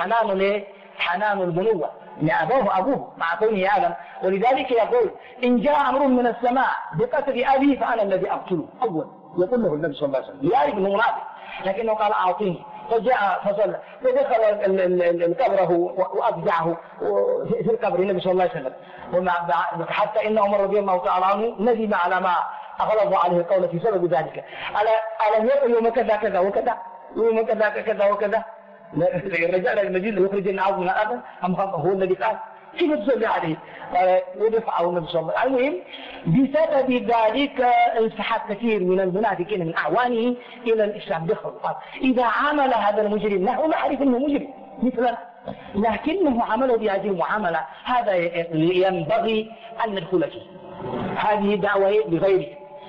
حنان البنوة، ان أبوه مع كونه يعلم. ولذلك يقول إن جاء أمر من السماء بقتل أبي فأنا الذي أقتله أول، يقول له النبي صلى الله عليه وسلم، يعرف أنه منافق لكنه قال أعطيني. فجاء فصلى فدخل قبره وأفزعه في القبر النبي صلى الله عليه وسلم، حتى إن عمر رضي الله تعالى عنه ندم على ما أغلظ عليه القول في سبب ذلك. ألم يقل يوم كذا كذا وكذا، يوم كذا كذا وكذا، الرجال المجيد يخرج النعوذ من الأذى أم هو الذي قال كيف تصلي عليه؟ قال ودفعه النبي صلى الله عليه وسلم. المهم بسبب ذلك انسحب كثير من المنافقين من أعوانه إلى الإسلام دخلوا. قال إذا عمل هذا المجرم نحن نعرف أنه مجرم مثلنا، لكنه عمله بهذه المعاملة، هذا ينبغي أن ندخل فيه. هذه دعوة لغيره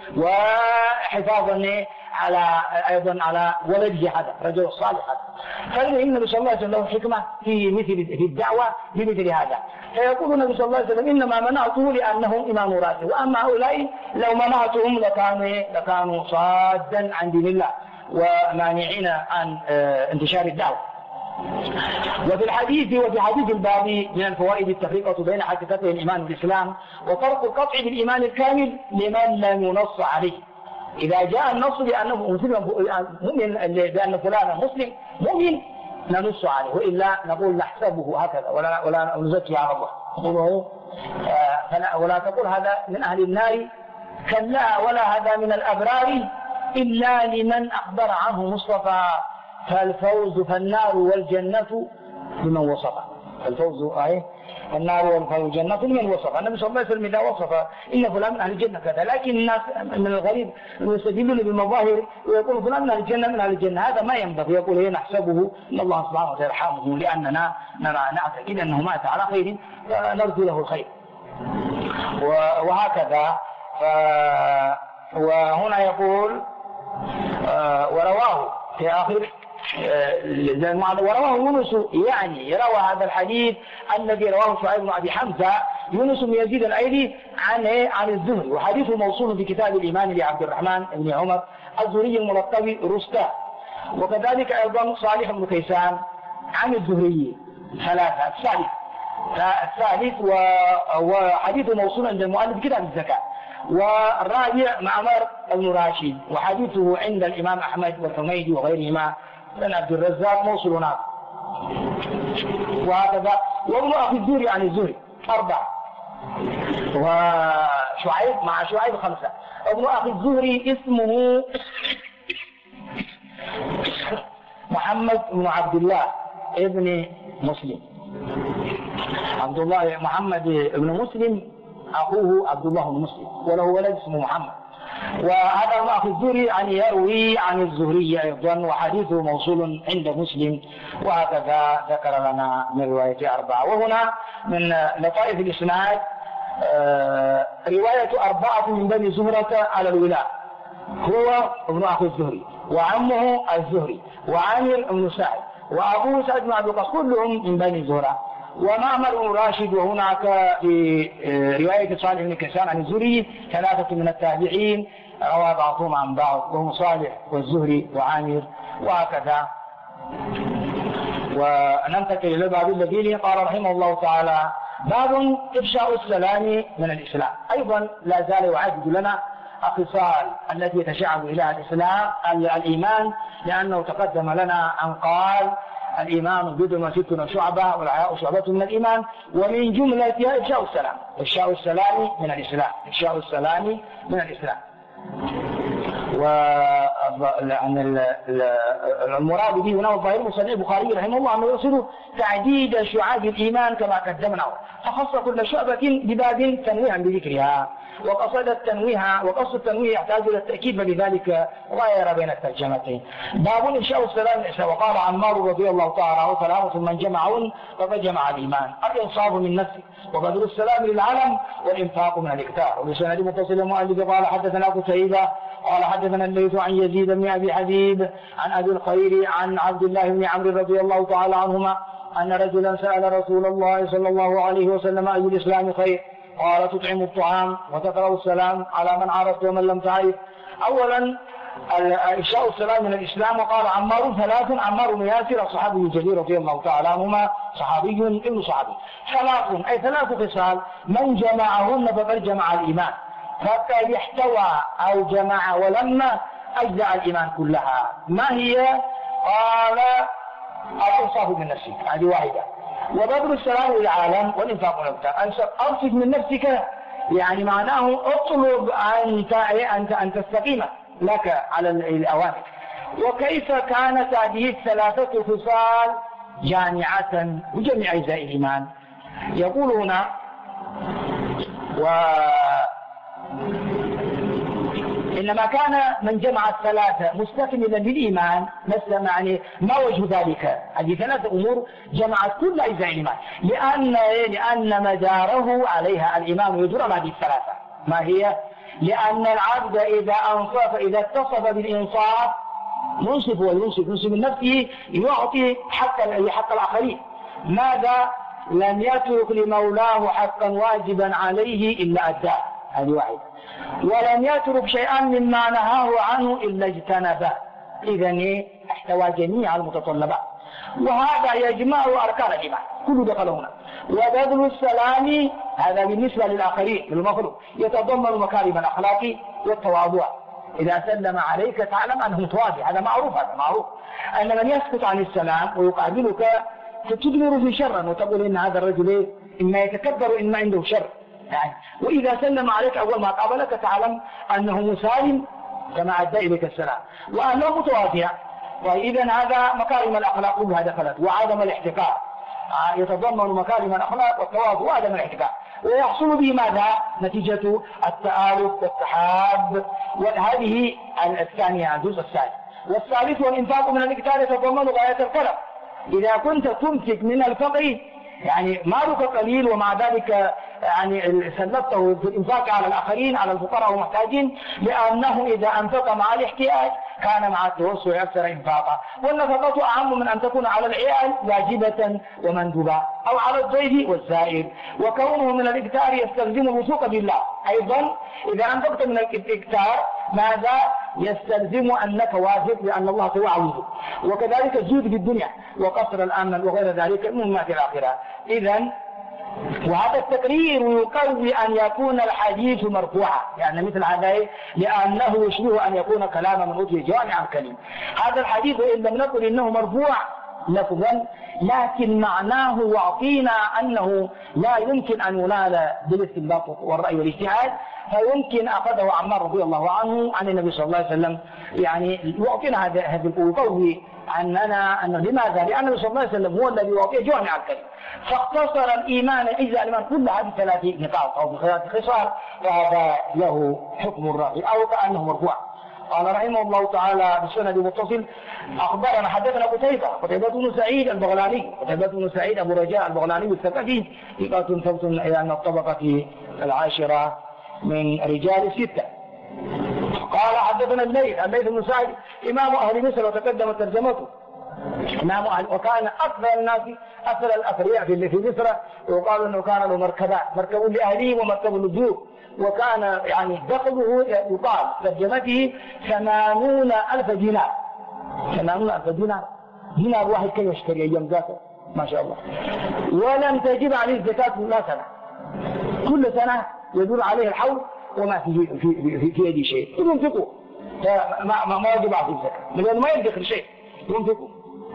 وحفاظا على أيضا على ولده هذا رجل الصالح. فالمهم النبي صلى الله عليه وسلم حكمة في الدعوة بمثل هذا. فيقول النبي صلى الله عليه وسلم إنما منعته لأنهم إمام راتب، وأما هؤلاء لو منعتهم لكانوا صادا عن دين الله ومانعين عن انتشار الدعوة. وفي حديث الباب من الفوائد التفرقة بين حقيقته الإيمان والإسلام وفرق القطع بالإيمان الكامل لمن لم ينص عليه. إذا جاء النص بأنه مؤمن بأن فلان مسلم مؤمن ننص عليه، وإلا نقول نحسبه هكذا ولا نزكي على الله، ولا تقول هذا من أهل النار، كلا ولا هذا من الأبرار إلا لمن أخبر عنه مصطفى، فالفوز فالنار والجنة لمن وصفه. الفوز النار والجنة لمن وصفه. النبي صلى الله عليه وسلم إذا وصف إن فلان من أهل الجنة كذا، لكن الناس من الغريب يستدلون بالمظاهر ويقول فلان من أهل الجنة من أهل الجنة، هذا ما ينبغي. يقول هي نحسبه إن الله سبحانه وتعالى يرحمه لأننا نعتقد أنه مات على خير فنرجو له الخير، وهكذا. وهنا يقول ورواه في آخر ورواه يونس، يعني يروى هذا الحديث الذي رواه شعيب بن أبي حمزة يونس بن يزيد الأيلي عن الزهري، وحديثه موصول في كتاب الإيمان لعبد الرحمن بن عمر الزهري الملقب رستاء. وكذلك أيضا صالح بن كيسان عن الزهري ثلاثة. الثالث وحديثه موصول عند المؤلف كتاب الزكاة. والرابع معمر بن راشد وحديثه عند الإمام أحمد والحميدي وغيرهما من عبد الرزاق موصول. وهكذا وابن أخي الزهري عن الزهري 4 وشعيب مع شعيب 5. ابن أخي الزهري اسمه محمد بن عبد الله ابن مسلم. عبد الله محمد بن مسلم أخوه عبد الله بن مسلم، وله ولد اسمه محمد. وهذا ابن أخي الزهري يعني يروي عن الزهري أيضا، وحديثه موصول عند مسلم، وهكذا ذكر لنا من رواية 4. وهنا من لطائف الإسناد رواية 4 من بني زهرة على الولاء، هو ابن أخي الزهري وعمه الزهري وعامر بن سعد وأبوه سعد بن عبد الوقاص، كلهم من بني زهرة. ومعمر بن راشد. وهناك في رواية صالح بن كيسان عن الزهري 3 من التابعين روى بعضهم عن بعض، وهم صالح والزهري وعامر، وهكذا. وننتقل إلى الباب الذي قال رحمه الله تعالى: باب إفشاء السلام من الإسلام. أيضا لا زال يعدد لنا الخصال التي يتشعب إليها الإسلام الإيمان، لأنه تقدم لنا أن قال الإيمان بضع و60 شعبة والحياء شعبة من الإيمان، ومن جملتها إفشاء السلام. إفشاء السلام من الإسلام، إفشاء السلام من الإسلام. والمراد به هنا الظاهر مصنف البخاري رحمه الله أنه يقصد تعديد شعاب الإيمان كما قدمناه، فخص كل شعبة بباب تنويها بذكرها، وقصد التنويه يحتاج إلى التأكيد، فلذلك غير بين الترجمتين. باب إفشاء السلام. وقال عمار رضي الله تعالى عنه: 3 من جمعهن فقد جمع الإيمان: الإنصاف من نفسه، وبذل السلام للعالم، والإنفاق من الإكثار. وبسند متصل المؤلف قال: حدثنا قتيبة قال حدثنا الليث عن يزيد بن أبي حبيب عن أبي الخير عن عبد الله بن عمرو رضي الله تعالى عنهما أن رجلا سأل رسول الله صلى الله عليه وسلم: أي الإسلام خير؟ قال: تطعم الطعام وتقرأ السلام على من عرفت ومن لم تعرف. أولا إفشاء السلام من الإسلام. وقال عمار 3: عمار بن ياسر الصحابي الجليل رضي الله تعالى عنهما، صحابي ابن صحابي. 3 أي 3 خصال من جمعهن فقد جمع الإيمان، فقد احتوى أو جمع ولما أجزع الإيمان كلها. ما هي؟ قال: الإنصاف من نفسك، هذه واحدة، وبذل السلام للعالم، والإنفاق من الإكثار. أنصف من نفسك يعني معناه اطلب أن تستقيم لك على الأوامر. وكيف كانت هذه ال3 خصال جامعة لجميع أجزاء الإيمان؟ يقول هنا: إنما كان من جمع ال3 مستكملا للإيمان، يعني ما وجه ذلك؟ هذه 3 أمور جمعت كل أجزاء الإيمان، لأن مداره عليها الإيمان يدور على هذه ال3. ما هي؟ لأن العبد إذا اتصف بالإنصاف منصف وينصف من نفسه، يعطي حق الآخرين. ماذا؟ لم يترك لمولاه حقا واجبا عليه إلا أداه، هذه واحدة. ولم يترك شيئا مما نهاه عنه إلا اجتنبه. إذن احتوى جميع المتطلبات، وهذا يجمع أركان الإيمان كله دخل هنا. وبذل السلام هذا بالنسبة للآخرين للمخلوق يتضمن مكارم الأخلاق والتواضع. إذا سلم عليك تعلم أنه متواضع، هذا معروف. أن من يسكت عن السلام ويقابلك فتدمر في شرا وتقول إن هذا الرجل إما يتكبر إما عنده شر يعني. وإذا سلم عليك أول ما قابلك تعلم أنه مسالم كما أدى إليك السلام، وأنه متواضع. وإذا هذا مكارم الأخلاق كلها دخلت، وعدم الاحتقار يتضمن مكارم الأخلاق والتواضع وعدم الاحتقار، ويحصل به ماذا؟ نتيجة التآلف والتحاب. وهذه الثانية الجزء الثاني. والثالث والإنفاق من الإكثار يتضمن غاية الكرم. إذا كنت تمسك من الفقر يعني مالك قليل ومع ذلك يعني سلطته في الإنفاق على الآخرين على الفقراء والمحتاجين، لأنه إذا أنفق مع الاحتياج كان مع التوسع أكثر إنفاقا. والنفقة أعم من أن تكون على العيال واجبة ومندوبة أو على الضيف والزائر. وكونه من الإكثار يستلزم الوثوق بالله. أيضا إذا أنفقت من الإكثار ماذا؟ يستلزم أنك واثق بأن الله سيعوضك. وكذلك الزهد في الدنيا وقصر الأمل وغير ذلك من مهمات الآخرة. إذن وهذا التقرير يقوي أن يكون الحديث مرفوعا، يعني مثل هذا لأنه يشبه أن يكون كلاما من وجه جامع كلم. هذا الحديث إن لم نقل إنه مرفوع لفظا، لكن معناه يعطينا أنه لا يمكن أن ينال بالاستنباط والرأي والاجتهاد، فيمكن أخذه عمار رضي الله عنه عن النبي صلى الله عليه وسلم، يعني يعطينا هذه القوة أنه لماذا؟ لأن النبي صلى الله عليه وسلم هو الذي يعطيه جوامع الكلم، فاختصر الإيمان أجزاء الإيمان كل هذه 3 نقاط أو ب3 خصال، وهذا له حكم الرافع أو كأنه مرفوع. قال رحمه الله تعالى بسند متصل أخبرنا حدثنا قتيبة بن سعيد البغلاني، قتيبة بن سعيد أبو رجاء البغلاني الثقفي، ثقة ثبت إلى أن الطبقة 10 من رجال 6. قال حدثنا الليث بن سعد إمام أهل مصر وتقدم ترجمته، إمام أهل، وكان أكثر الناس أكثر الأثرياء في مصر، وقال أنه كان له مركبان، مركب لأهله ومركب للضيوف، وكان يعني دخله يقال ترجمته 80,000 دينار. 80,000 دينار، دينار واحد كي يشتري أيام ذاته ما شاء الله. ولم تجب عليه الزكاة لا سنة، كل سنة يدور عليه الحول وما في يدي شيء ينفقه، ما يجب عليه الزكاة لأنه ما يدخل شيء ينفقه.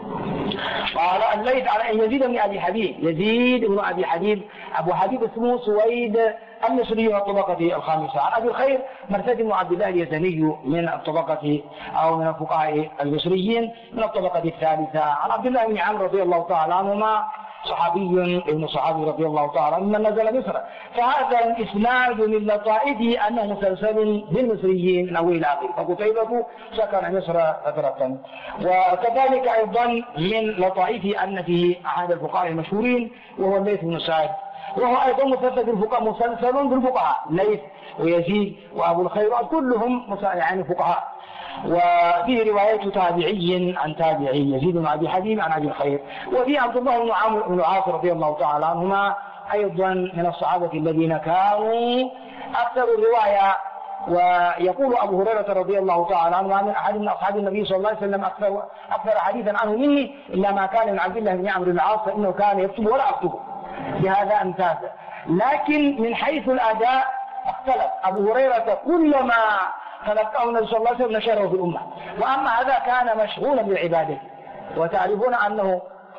قال الليث على يزيد بن أبي حبيب، يزيد بن أبي حبيب أبو حبيب اسمه سويد المصري من الطبقة 5. عن أبي الخير مرثد بن عبد الله اليزني من الطبقة أو من الفقهاء المصريين من الطبقة 3. عن عبد الله بن عمرو رضي الله تعالى عنهما صحابي ابن صحابي رضي الله تعالى عنه من نزل مصر، فهذا الإسناد من لطائفه أنه مسلسل بالمصريين من أول إلى آخر، فقتيبة سكن مصر فترة. وكذلك أيضا من لطائفه أن فيه أحد الفقهاء المشهورين وهو الليث بن سعد، وهو أيضا مسلسل بالفقهاء ليث ويزيد وأبو الخير كلهم يعني فقهاء. وفيه رواية تابعي عن تابعي يزيد بن أبي حبيب عن أبي الخير. وفي عبد الله بن عمرو بن العاص رضي الله تعالى عنهما أيضا من الصحابة الذين كانوا أكثر الرواية. ويقول أبو هريرة رضي الله تعالى عنه عن أحد من أصحاب النبي صلى الله عليه وسلم أكثر حديثا عنه مني إلا ما كان من عبد الله بن عمرو بن العاص فإنه كان يكتب ولا أكتب، بهذا أمتاز. لكن من حيث الأداء اختلف. أبو هريرة كلما تلقاه النبي صلى الله عليه وسلم نشره في الأمة، وأما هذا كان مشغولا بالعبادة. وتعرفون أنه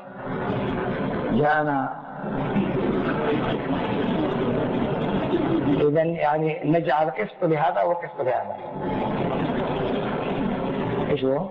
جاءنا إذن يعني نجعل قسط لهذا وقسط لهذا. إيش هو؟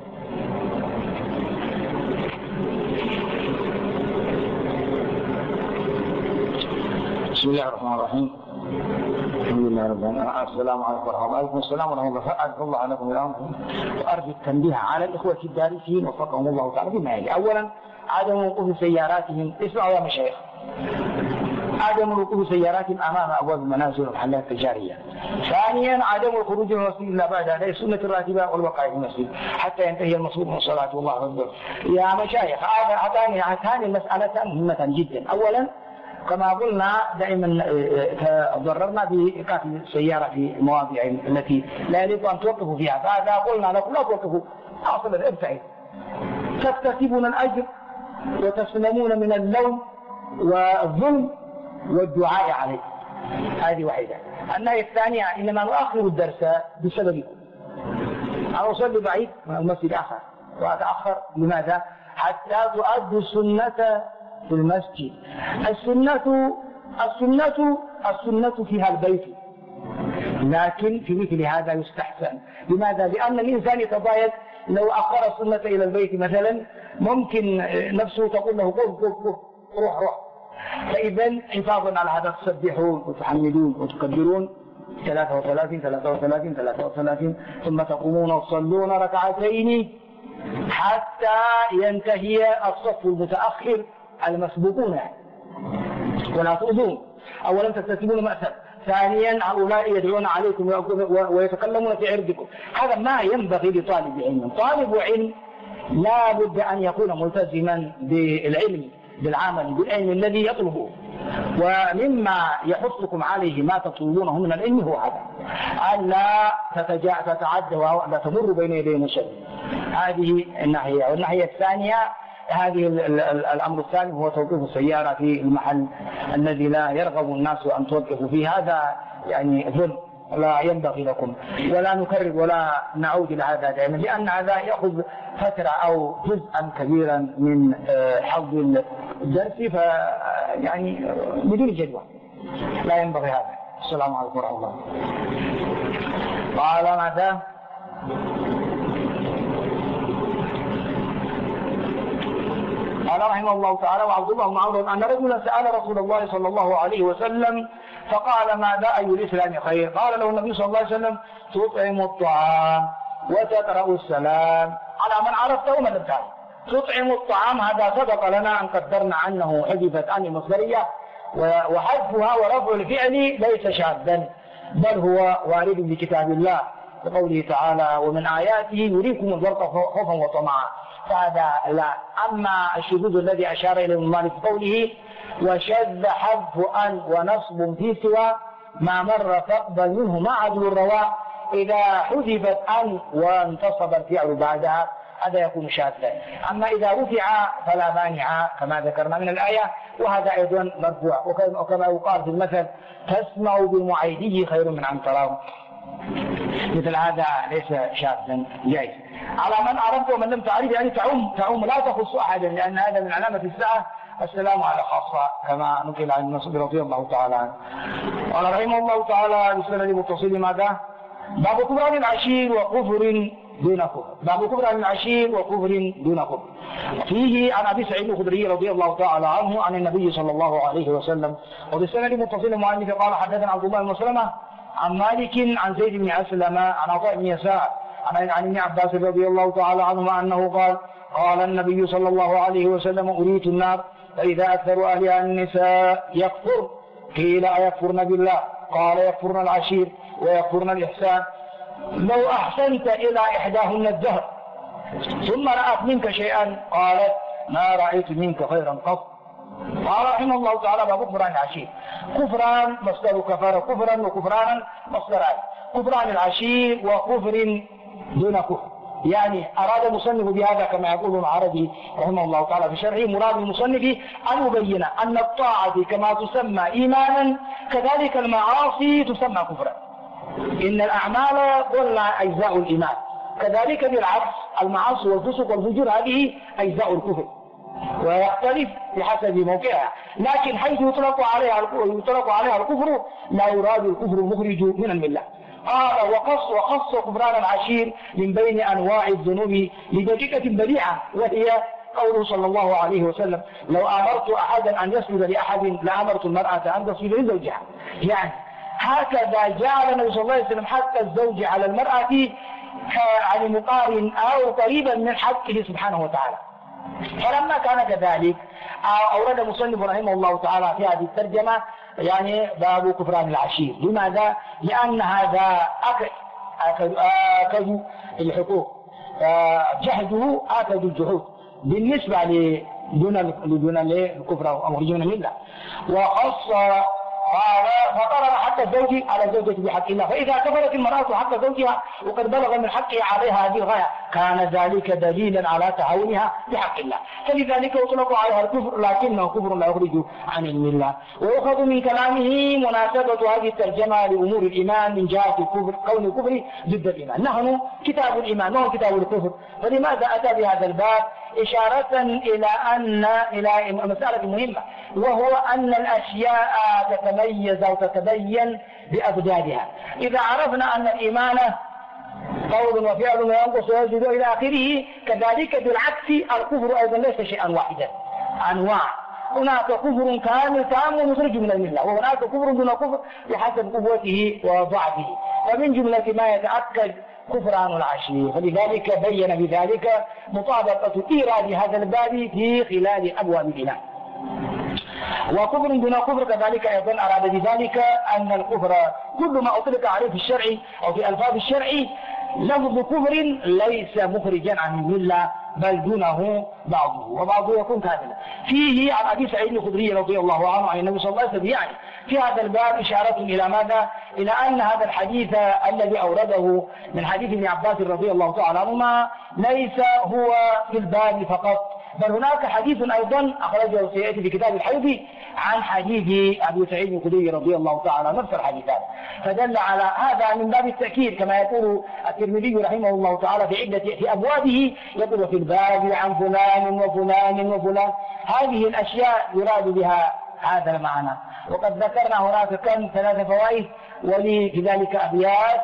بسم الله الرحمن الرحيم. الحمد لله رب العالمين. السلام عليكم ورحمة الله. وعليكم السلام ورحمة الله. أرجو الله لكم الأمر، وأرجو التنبيه على الإخوة الدارسين وفقهم الله تعالى بما يلي. أولا عدم وقوف سياراتهم، اسمعوا يا مشايخ، عدم وقوف سياراتهم أمام أبواب المنازل والمحلات التجارية. ثانيا عدم الخروج من المسجد إلا بعد أداء السنة الراتبة والبقاء في المسجد حتى ينتهي المصروف من الصلاة والله أكبر. يا مشايخ هاتان المسألتان مهمة جدا. أولا كما قلنا دائما ضررنا بإيقاف السيارة في المواضع التي لا يجب أن توقفوا فيها، فهذا قلنا لكم لا توقفوا، حاصل ابتعد، تكتسبون الأجر وتسلمون من اللوم والظلم والدعاء عليه. هذه واحدة. النهي الثانية إنما نؤخر الدرس بسببكم. أنا أصلي بعيد المسجد آخر وأتأخر، لماذا؟ حتى تؤدوا السنة في المسجد. السنة فيها البيت، لكن في مثل هذا يستحسن. لماذا؟ لأن الإنسان يتضايق لو أخر السنة إلى البيت مثلا، ممكن نفسه تقول له روح. فإذا حفاظا على هذا تسبحون وتحمدون وتكبرون 33 ثم تقومون وتصلون ركعتين حتى ينتهي الصف المتأخر المسبوقون، ولا تؤذون. أولا تكتسبون مأساة، ثانيا هؤلاء يدعون عليكم ويتكلمون في عرضكم. هذا ما ينبغي لطالب علم. طالب علم لا بد أن يكون ملتزما بالعلم، بالعمل بالعلم الذي يطلبه. ومما يحثكم عليه ما تطلبونه من العلم هو هذا، ألا تتعدى ولا تمر بين يدي المشرع. هذه الناحية. والناحية الثانية هذه الأمر الثاني هو توقيف السيارة في المحل الذي لا يرغب الناس أن توقفوا فيه. هذا يعني ظلم، لا ينبغي لكم، ولا نكرر ولا نعود إلى هذا دائما، لأن هذا يأخذ فترة أو جزءا كبيرا من حظ الدرس، يعني بدون جدوى لا ينبغي هذا. السلام عليكم ورحمة الله. قال ماذا؟ قال رحمه الله تعالى: وعبد الله بن عمرو أن رجلا سأل رسول الله صلى الله عليه وسلم فقال: ماذا أي الإسلام خير؟ قال له النبي صلى الله عليه وسلم: تطعم الطعام وتقرأ السلام على من عرفته ومن لم تعرف. تطعم الطعام هذا سبق لنا أن قدرنا عنه حذفت عن المصدرية، وحذفها ورفع الفعل ليس شاذا، بل هو وارد بكتاب الله بقوله تعالى: ومن آياته يريكم البرق خوفا وطمعا، فهذا لا. أما الشذوذ الذي أشار إليه المؤلف بقوله: وشذ حذف أن ونصب في سوى ما مر فاقبل منه ما عدل الرواء، إذا حذفت أن وانتصب الفعل بعدها هذا يكون شاذا. أما إذا رفع فلا مانع كما ذكرنا من الآية، وهذا أيضا مرفوع، وكما يقال في المثل: تسمع بالمعيدي خير من أن تراه. مثل هذا ليس شاذا، جائز. على من عرفت ومن لم تعرف، يعني تعم لا تخص أحدا، لأن هذا من علامة الساعة السلام على خاصة كما نقل عن المسعود رضي الله تعالى عنه. قال رحمه الله تعالى بسند المتصل: ماذا؟ باب كفران العشير وكفر دون كفر. باب كفران العشير وكفر دون كفر. فيه عن ابي سعيد الخدري رضي الله تعالى عنه عن النبي صلى الله عليه وسلم. وبسند المتصل المؤلف قال: حدثنا عبد الله بن سلمة عن مالك عن زيد بن اسلم عن عطاء بن يسار عن ابن عباس رضي الله تعالى عنهما انه قال: قال النبي صلى الله عليه وسلم: أريت النار فإذا أكثر أهلها النساء يكفر. قيل: أيكفرن بالله؟ قال: يكفرن العشير ويكفرن الإحسان. لو أحسنت إلى إحداهن الدهر ثم رأت منك شيئا قالت: ما رأيت منك خيرا قط. قال رحمه الله تعالى: باب كفران العشير. كفران مصدر كفر كفرا، وكفرانا مصدران. كفران العشير وكفر دون كفر، يعني أراد المصنف بهذا كما يقول العربي رحمه الله تعالى في شرحه: مراد المصنف أن يبين أن الطاعة كما تسمى إيمانا كذلك المعاصي تسمى كفرا. إن الأعمال قلنا أجزاء الإيمان، كذلك بالعكس المعاصي والفسق والفجور هذه أجزاء الكفر، ويختلف بحسب موقعها، لكن حيث يطلق عليها الكفر لا يراد الكفر المخرج من الملة. قال: وخص كفران العشير من بين أنواع الذنوب لدقيقة بديعة، وهي قوله صلى الله عليه وسلم: لو أمرت أحدا أن يسجد لأحد لأمرت المرأة أن تسجد لزوجها. يعني هكذا جعل النبي صلى الله عليه وسلم حق الزوج على المرأة يعني مقارن أو قريبا من حقه سبحانه وتعالى. فلما كان كذلك أورد المصنف رحمه الله تعالى في هذه الترجمة يعني باب كفران العشير. لماذا؟ لأن هذا آكد الحقوق، جهده آكد الجهود بالنسبة لدون الكفر أو مخرجون الملة. وخص قال: فقرر حق الزوج على زوجته بحق الله، فإذا كفرت المرأة حق زوجها وقد بلغ من حقه عليها هذه الغاية كان ذلك دليلا على تعاونها بحق الله، فلذلك يطلق عليها الكفر، لكنه كفر لا يخرج عن الملة. ويؤخذ من كلامه مناسبة هذه الترجمة لأمور الإيمان من جهة الكفر، كون الكفر ضد الإيمان. نحن كتاب الإيمان وهو كتاب الكفر، فلماذا أتى بهذا الباب؟ إشارة إلى مسألة مهمة، وهو أن الأشياء تتميز أو تتبين بأضدادها. إذا عرفنا أن الإيمان قول وفعل وينقص ويزيد إلى آخره، كذلك بالعكس الكفر أيضا ليس شيئا واحدا، أنواع. هناك كفر كامل تام ومخرج من الملة، وهناك كفر دون كفر بحسب قوته وضعفه، ومن جملة ما يتأكد كفران العشير. فلذلك بين بذلك مطابقة إيراد هذا الباب في خلال أبواب الإيمان. وكفر دون كفر كذلك أيضا أراد بذلك أن الكفر كل ما أطلق عليه في الشرع أو في ألفاظ الشرع لفظ كفر ليس مخرجا عن الملة، بل دونه بعضه، وبعضه يكون كاملا. فيه عن أبي سعيد الخدري رضي الله عنه عن النبي صلى الله عليه وسلم، يعني في هذا الباب إشارة إلى ماذا؟ إلى أن هذا الحديث الذي أورده من حديث ابن عباس رضي الله تعالى عنهما ليس هو في الباب فقط، بل هناك حديث أيضا أخرجه سيأتي في كتاب الحيض عن حديث أبي سعيد الخدري رضي الله تعالى نفس الحديثات، فدل على هذا من باب التأكيد كما يقول الترمذي رحمه الله تعالى في أبوابه، يقول في الباب عن فلان وفلان وفلان. هذه الأشياء يراد بها هذا المعنى. وقد ذكرنا هناك كم 3 فوائد، ولي في ذلك أبيات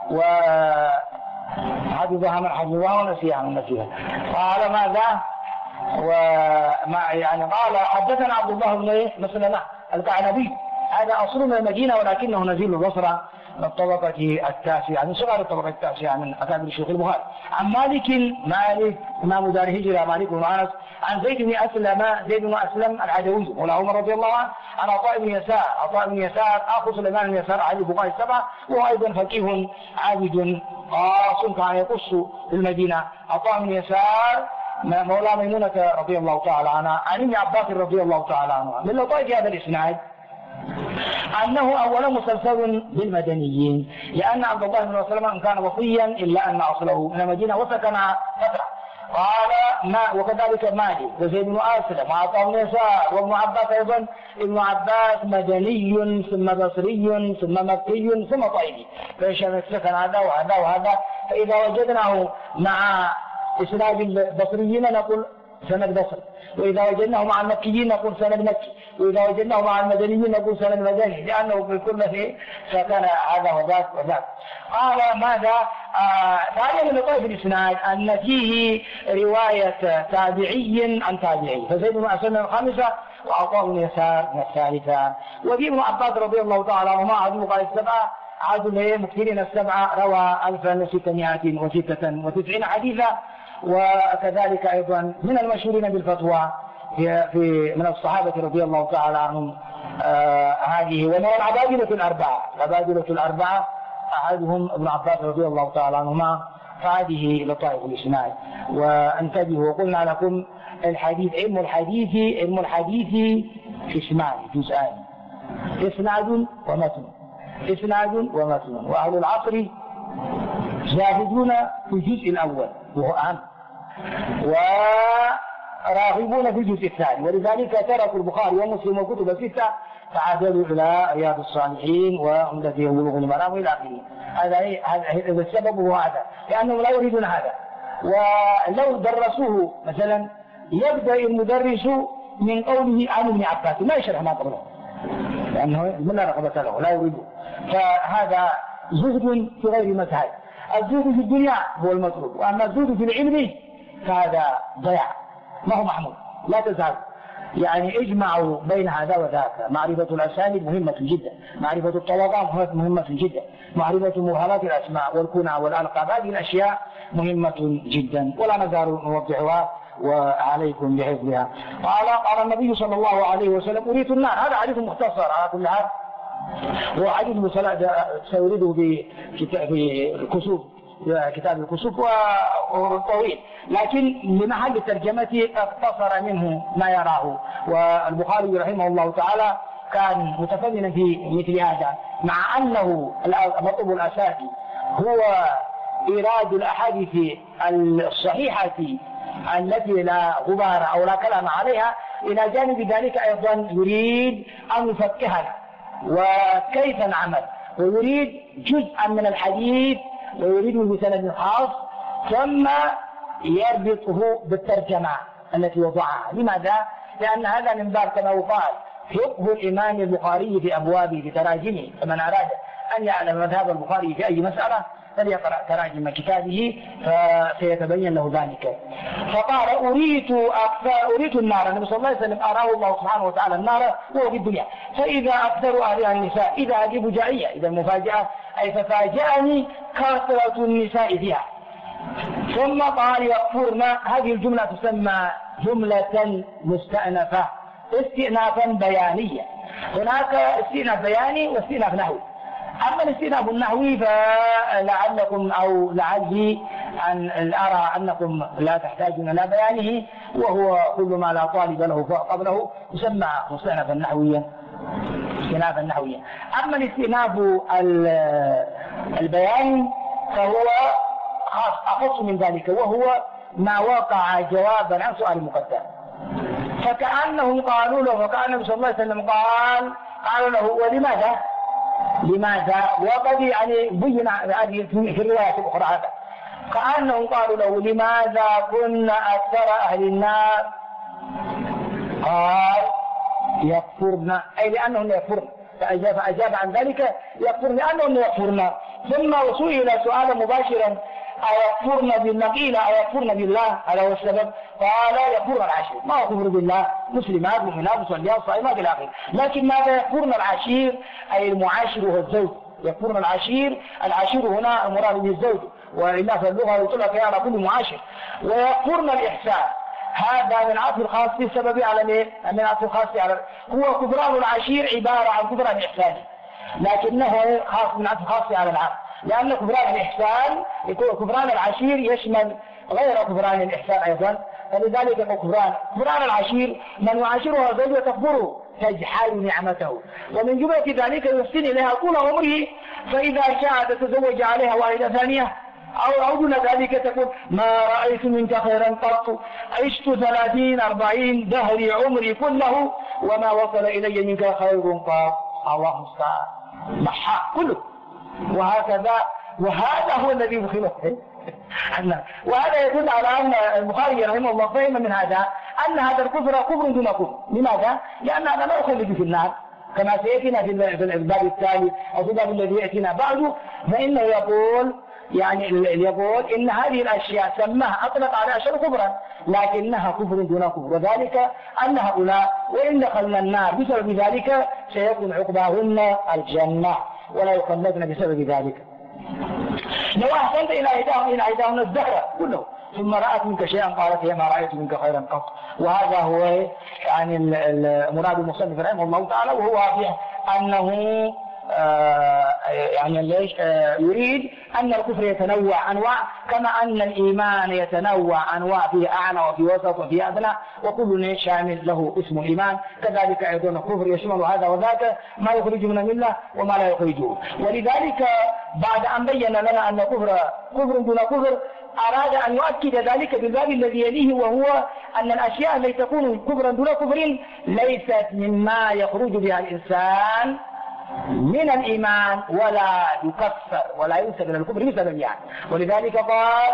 وحفظها من حفظها ونسيها من نسيها. قال ماذا؟ وما يعني قال حدثنا عبد الله بن مسلمة الكعنبي، هذا أصل من المدينة ولكنه نزيل البصرة من الطبقة التاسعة، من صغار الطبقة التاسعة من أكابر شيوخ البخاري. عن مالك إمام دار هجرة مالك بن أنس، عن زيد بن أسلم العدوي مولى عمر رضي الله عنه، عن عطاء بن يسار أخو سليمان بن يسار علي الفقهاء السبعة، وهو أيضا فقيه عابد قاص كان يقص في المدينة. عطاء بن يسار مولى ميمونة رضي الله تعالى عنها، عن ابن عباس رضي الله تعالى عنه. من لطائف هذا الإسناد أنه أولا مسلسل بالمدنيين، لأن عبد الله بن مسلمة كان وصيا إلا أن أصله من المدينة وسكن فترة. قال وكذلك مالك وزيد بن أسلم وعطاء بن يسار وابن عباس أيضا. ابن عباس مدني ثم بصري ثم مكي ثم طائفي، فيشمل سكن هذا وهذا وهذا. فإذا وجدناه مع إسناد البصريين نقول سند بصري، وإذا وجدناه مع المكيين نقول سند مكي، وإذا وجدناه مع المدنيين نقول سند مدني، لأنه في كل شيء سكن هذا وذاك وذاك. قال ماذا؟ ثانيا من لطائف الإسناد أن فيه رواية تابعي عن تابعي، فزيد بن أسلم الخامسة وعطاء بن يسار من الثالثة. وفي ابن عباس رضي الله تعالى عنهما عدد الفقهاء السبعة، عدد مكثرين السبعة، روى 1696 حديثا. وكذلك أيضا من المشهورين بالفتوى من الصحابة رضي الله تعالى عنهم هذه. ومن العبادلة الأربعة أحدهم ابن عباس رضي الله تعالى عنهما. فهذه لطائف الإسناد. وانتبهوا وقلنا لكم الحديث علم الحديث قسمان جزءان، إسناد ومتن. وأهل العصر زاهدون في الجزء الأول وهو أهم، وراغبون في الجزء الثاني، ولذلك تركوا البخاري ومسلم وكتب الستة تعادلوا إلى رياض الصالحين وعمدته بلوغ المرام وإلى آخره. هذا السبب هو هذا، لأنهم لا يريدون هذا. ولو درسوه مثلا يبدأ المدرس من قوله عن ابن عباس ما يشرح ما قبله، لأنه من لا رغبة له لا يريده. فهذا زهد في غير مذهب. الزهد في الدنيا هو المطلوب، وأما الزهد في العلم فهذا ضياع ما هو محمود. لا تزهد، يعني اجمعوا بين هذا وذاك. معرفة الأسانيد مهمة جدا، معرفة الطبقات مهمة جدا، معرفة مهارات الأسماء والكنى والألقاب، هذه الأشياء مهمة جدا ولا نزال نوضحها وعليكم بحفظها. قال النبي صلى الله عليه وسلم أريت النار. هذا حديث مختصر على كل حال، وحديث سيريده في كتاب الكسوف وطويل، لكن لمحل الترجمة اقتصر منه ما يراه. والبخاري رحمه الله تعالى كان متفننا في مثل هذا، مع أنه المطلوب الأساسي هو إيراد الأحاديث الصحيحة التي لا غبار أو لا كلام عليها. إلى جانب ذلك أيضا يريد أن يفقهنا وكيف نعمل، ويريد جزءا من الحديث ويريده بسند خاص، ثم يربطه بالترجمة التي وضعها. لماذا؟ لأن هذا من باب كما يقال فقه الإمام البخاري في أبوابه في تراجمه. فمن أراد أن يعلم مذهب البخاري في أي مسألة فليقرأ تراجم كتابه فسيتبين له ذلك. فقال أريت النار. النبي صلى الله عليه وسلم أراه الله سبحانه وتعالى النار وهو في الدنيا، فإذا أكثر أهلها النساء. إذا هذه فجائية، إذا المفاجأة أي ففاجأني كثرة النساء فيها. ثم قال يغفرن. هذه الجملة تسمى جملة مستأنفة، استئنافا بيانيا. هناك استئناف بياني واستئناف نحوي. أما الاستئناف النحوي فلعلكم أو لعلي أن أرى أنكم لا تحتاجون إلى بيانه، وهو كل ما لا طالب له قبله يسمى مستأنفا نحويا. أما الاستئناف البياني فهو أخص من ذلك، وهو ما وقع جوابا عن سؤال مقدم. فكأنهم قالوا له، وكأن النبي صلى الله عليه وسلم قالوا له ولماذا؟ وقد يعني بين في الروايات الأخرى هذا، كأنهم قالوا له لماذا كنا أكثر أهل النار؟ قال يكفرن، أي لأنهم يكفرن، فأجاب عن ذلك يكفرن لأنهم يكفرن. ثم سئل سؤالا مباشرا أيكفرن بالله؟ قيل أيكفرن بالله؟ هذا هو السبب. قال يكفرن العشير، ما هو كفر بالله، مسلمات مؤمنات مصليات صائمات إلى آخره. لكن ماذا يكفرن العشير؟ أي المعاشر هو الزوج، يكفرن العشير. العشير هنا المراد به الزوج، وإلا في اللغة يطلق على كل معاشر. ويكفرن الإحسان، هذا من عطف الخاص السبب على ايه؟ من عطف الخاص على هو كفران العشير عبارة عن كفران الإحسان، لكنه خاص من عطف الخاص على العام، لأن كفران الإحسان يكون كفران العشير يشمل غير كفران الإحسان أيضا. فلذلك كفران العشير من يعاشرها زوجة تكفره تجحل نعمته، ومن جملة ذلك يحسن إليها طول عمره، فإذا شاء تتزوج عليها واحدة ثانية أو دون ذلك تقول ما رأيت منك خيرا قط، عشت 30-40 دهري عمري كله وما وصل إلي منك خير قط. الله المستعان، محا كله. وهكذا، وهذا هو الذي يدخله. وهذا يدل على أن البخاري رحمه الله فهم من هذا أن هذا الكفر كفر دون كفر. لماذا؟ لأن هذا لا يخلد في النار كما سيأتينا في الباب التالي أو في الباب الذي يأتينا بعده، فإنه يقول إن هذه الأشياء سماها أطلق على أشياء كفرا، لكنها كفر دون كفر، وذلك أن هؤلاء وإن دخلنا النار بسبب ذلك سيكون عقباهن الجنة ولا يخلدن بسبب ذلك. لو أحسنت إلى إحداهن الدهر كله ثم رأت منك شيئا قالت هي ما رأيت منك خيرا قط. وهذا هو يعني مراد المصنف رحمه الله تعالى، وهو واضح أنه يعني ليش يريد أن الكفر يتنوع أنواع، كما أن الإيمان يتنوع أنواع، فيه أعلى وفي وسط وفي أدنى، وكل شامل له اسم الإيمان. كذلك أيضا الكفر يشمل هذا وذاك، ما يخرج من الملة وما لا يخرجه. ولذلك بعد أن بين لنا أن كفر دون كفر أراد أن يؤكد ذلك بالباب الذي يليه، وهو أن الأشياء التي تكون كفرا دون كفر ليست مما يخرج بها الإنسان من الإيمان ولا يكفر ولا ينسب إلى الكفر بسبب يعني. ولذلك قال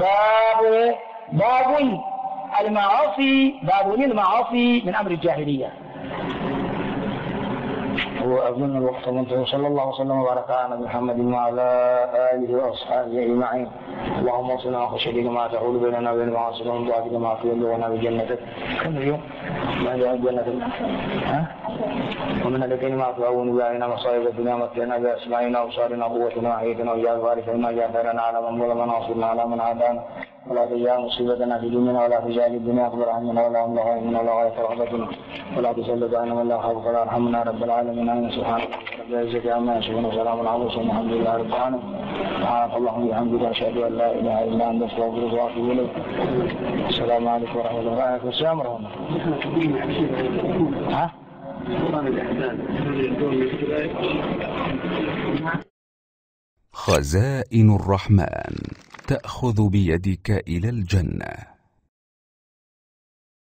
باب المعاصي من أمر الجاهلية. وأظن الوقت منتهي. صلى الله وسلم وبارك على محمد وعلى آله وأصحابه أجمعين. اللهم اصلنا وخشيتك ما تحول بيننا وبين معاصيك ومن طاعتك ما تبلغنا بجنتك. كم اليوم؟ ما جاء جنتك؟ ومن الذين ما تهون بأعيننا مصائب الدنيا متعنا بأسماعنا وأبصارنا وقوتنا وحياتنا واجعل الوارث منا جعلنا على من ظلمنا وانصرنا على من عادانا ولا تجعل مصيبتنا في ديننا ولا تجعل الدنيا أكبر همنا ولا مبلغ علمنا ولا غاية رغبتنا ولا تسلط علينا من لا يخافك ولا يرحمنا رب العالمين. آمين. سبحانك رب العزة عما يصفون وسلام على المرسلين والحمد لله رب العالمين. سبحانك اللهم وبحمدك أشهد أن لا إله إلا أنت أستغفرك وأتوب إليك. السلام عليكم ورحمة الله وبركاته. السلام ورحمة الله. خزائن الرحمن تأخذ بيدك إلى الجنة.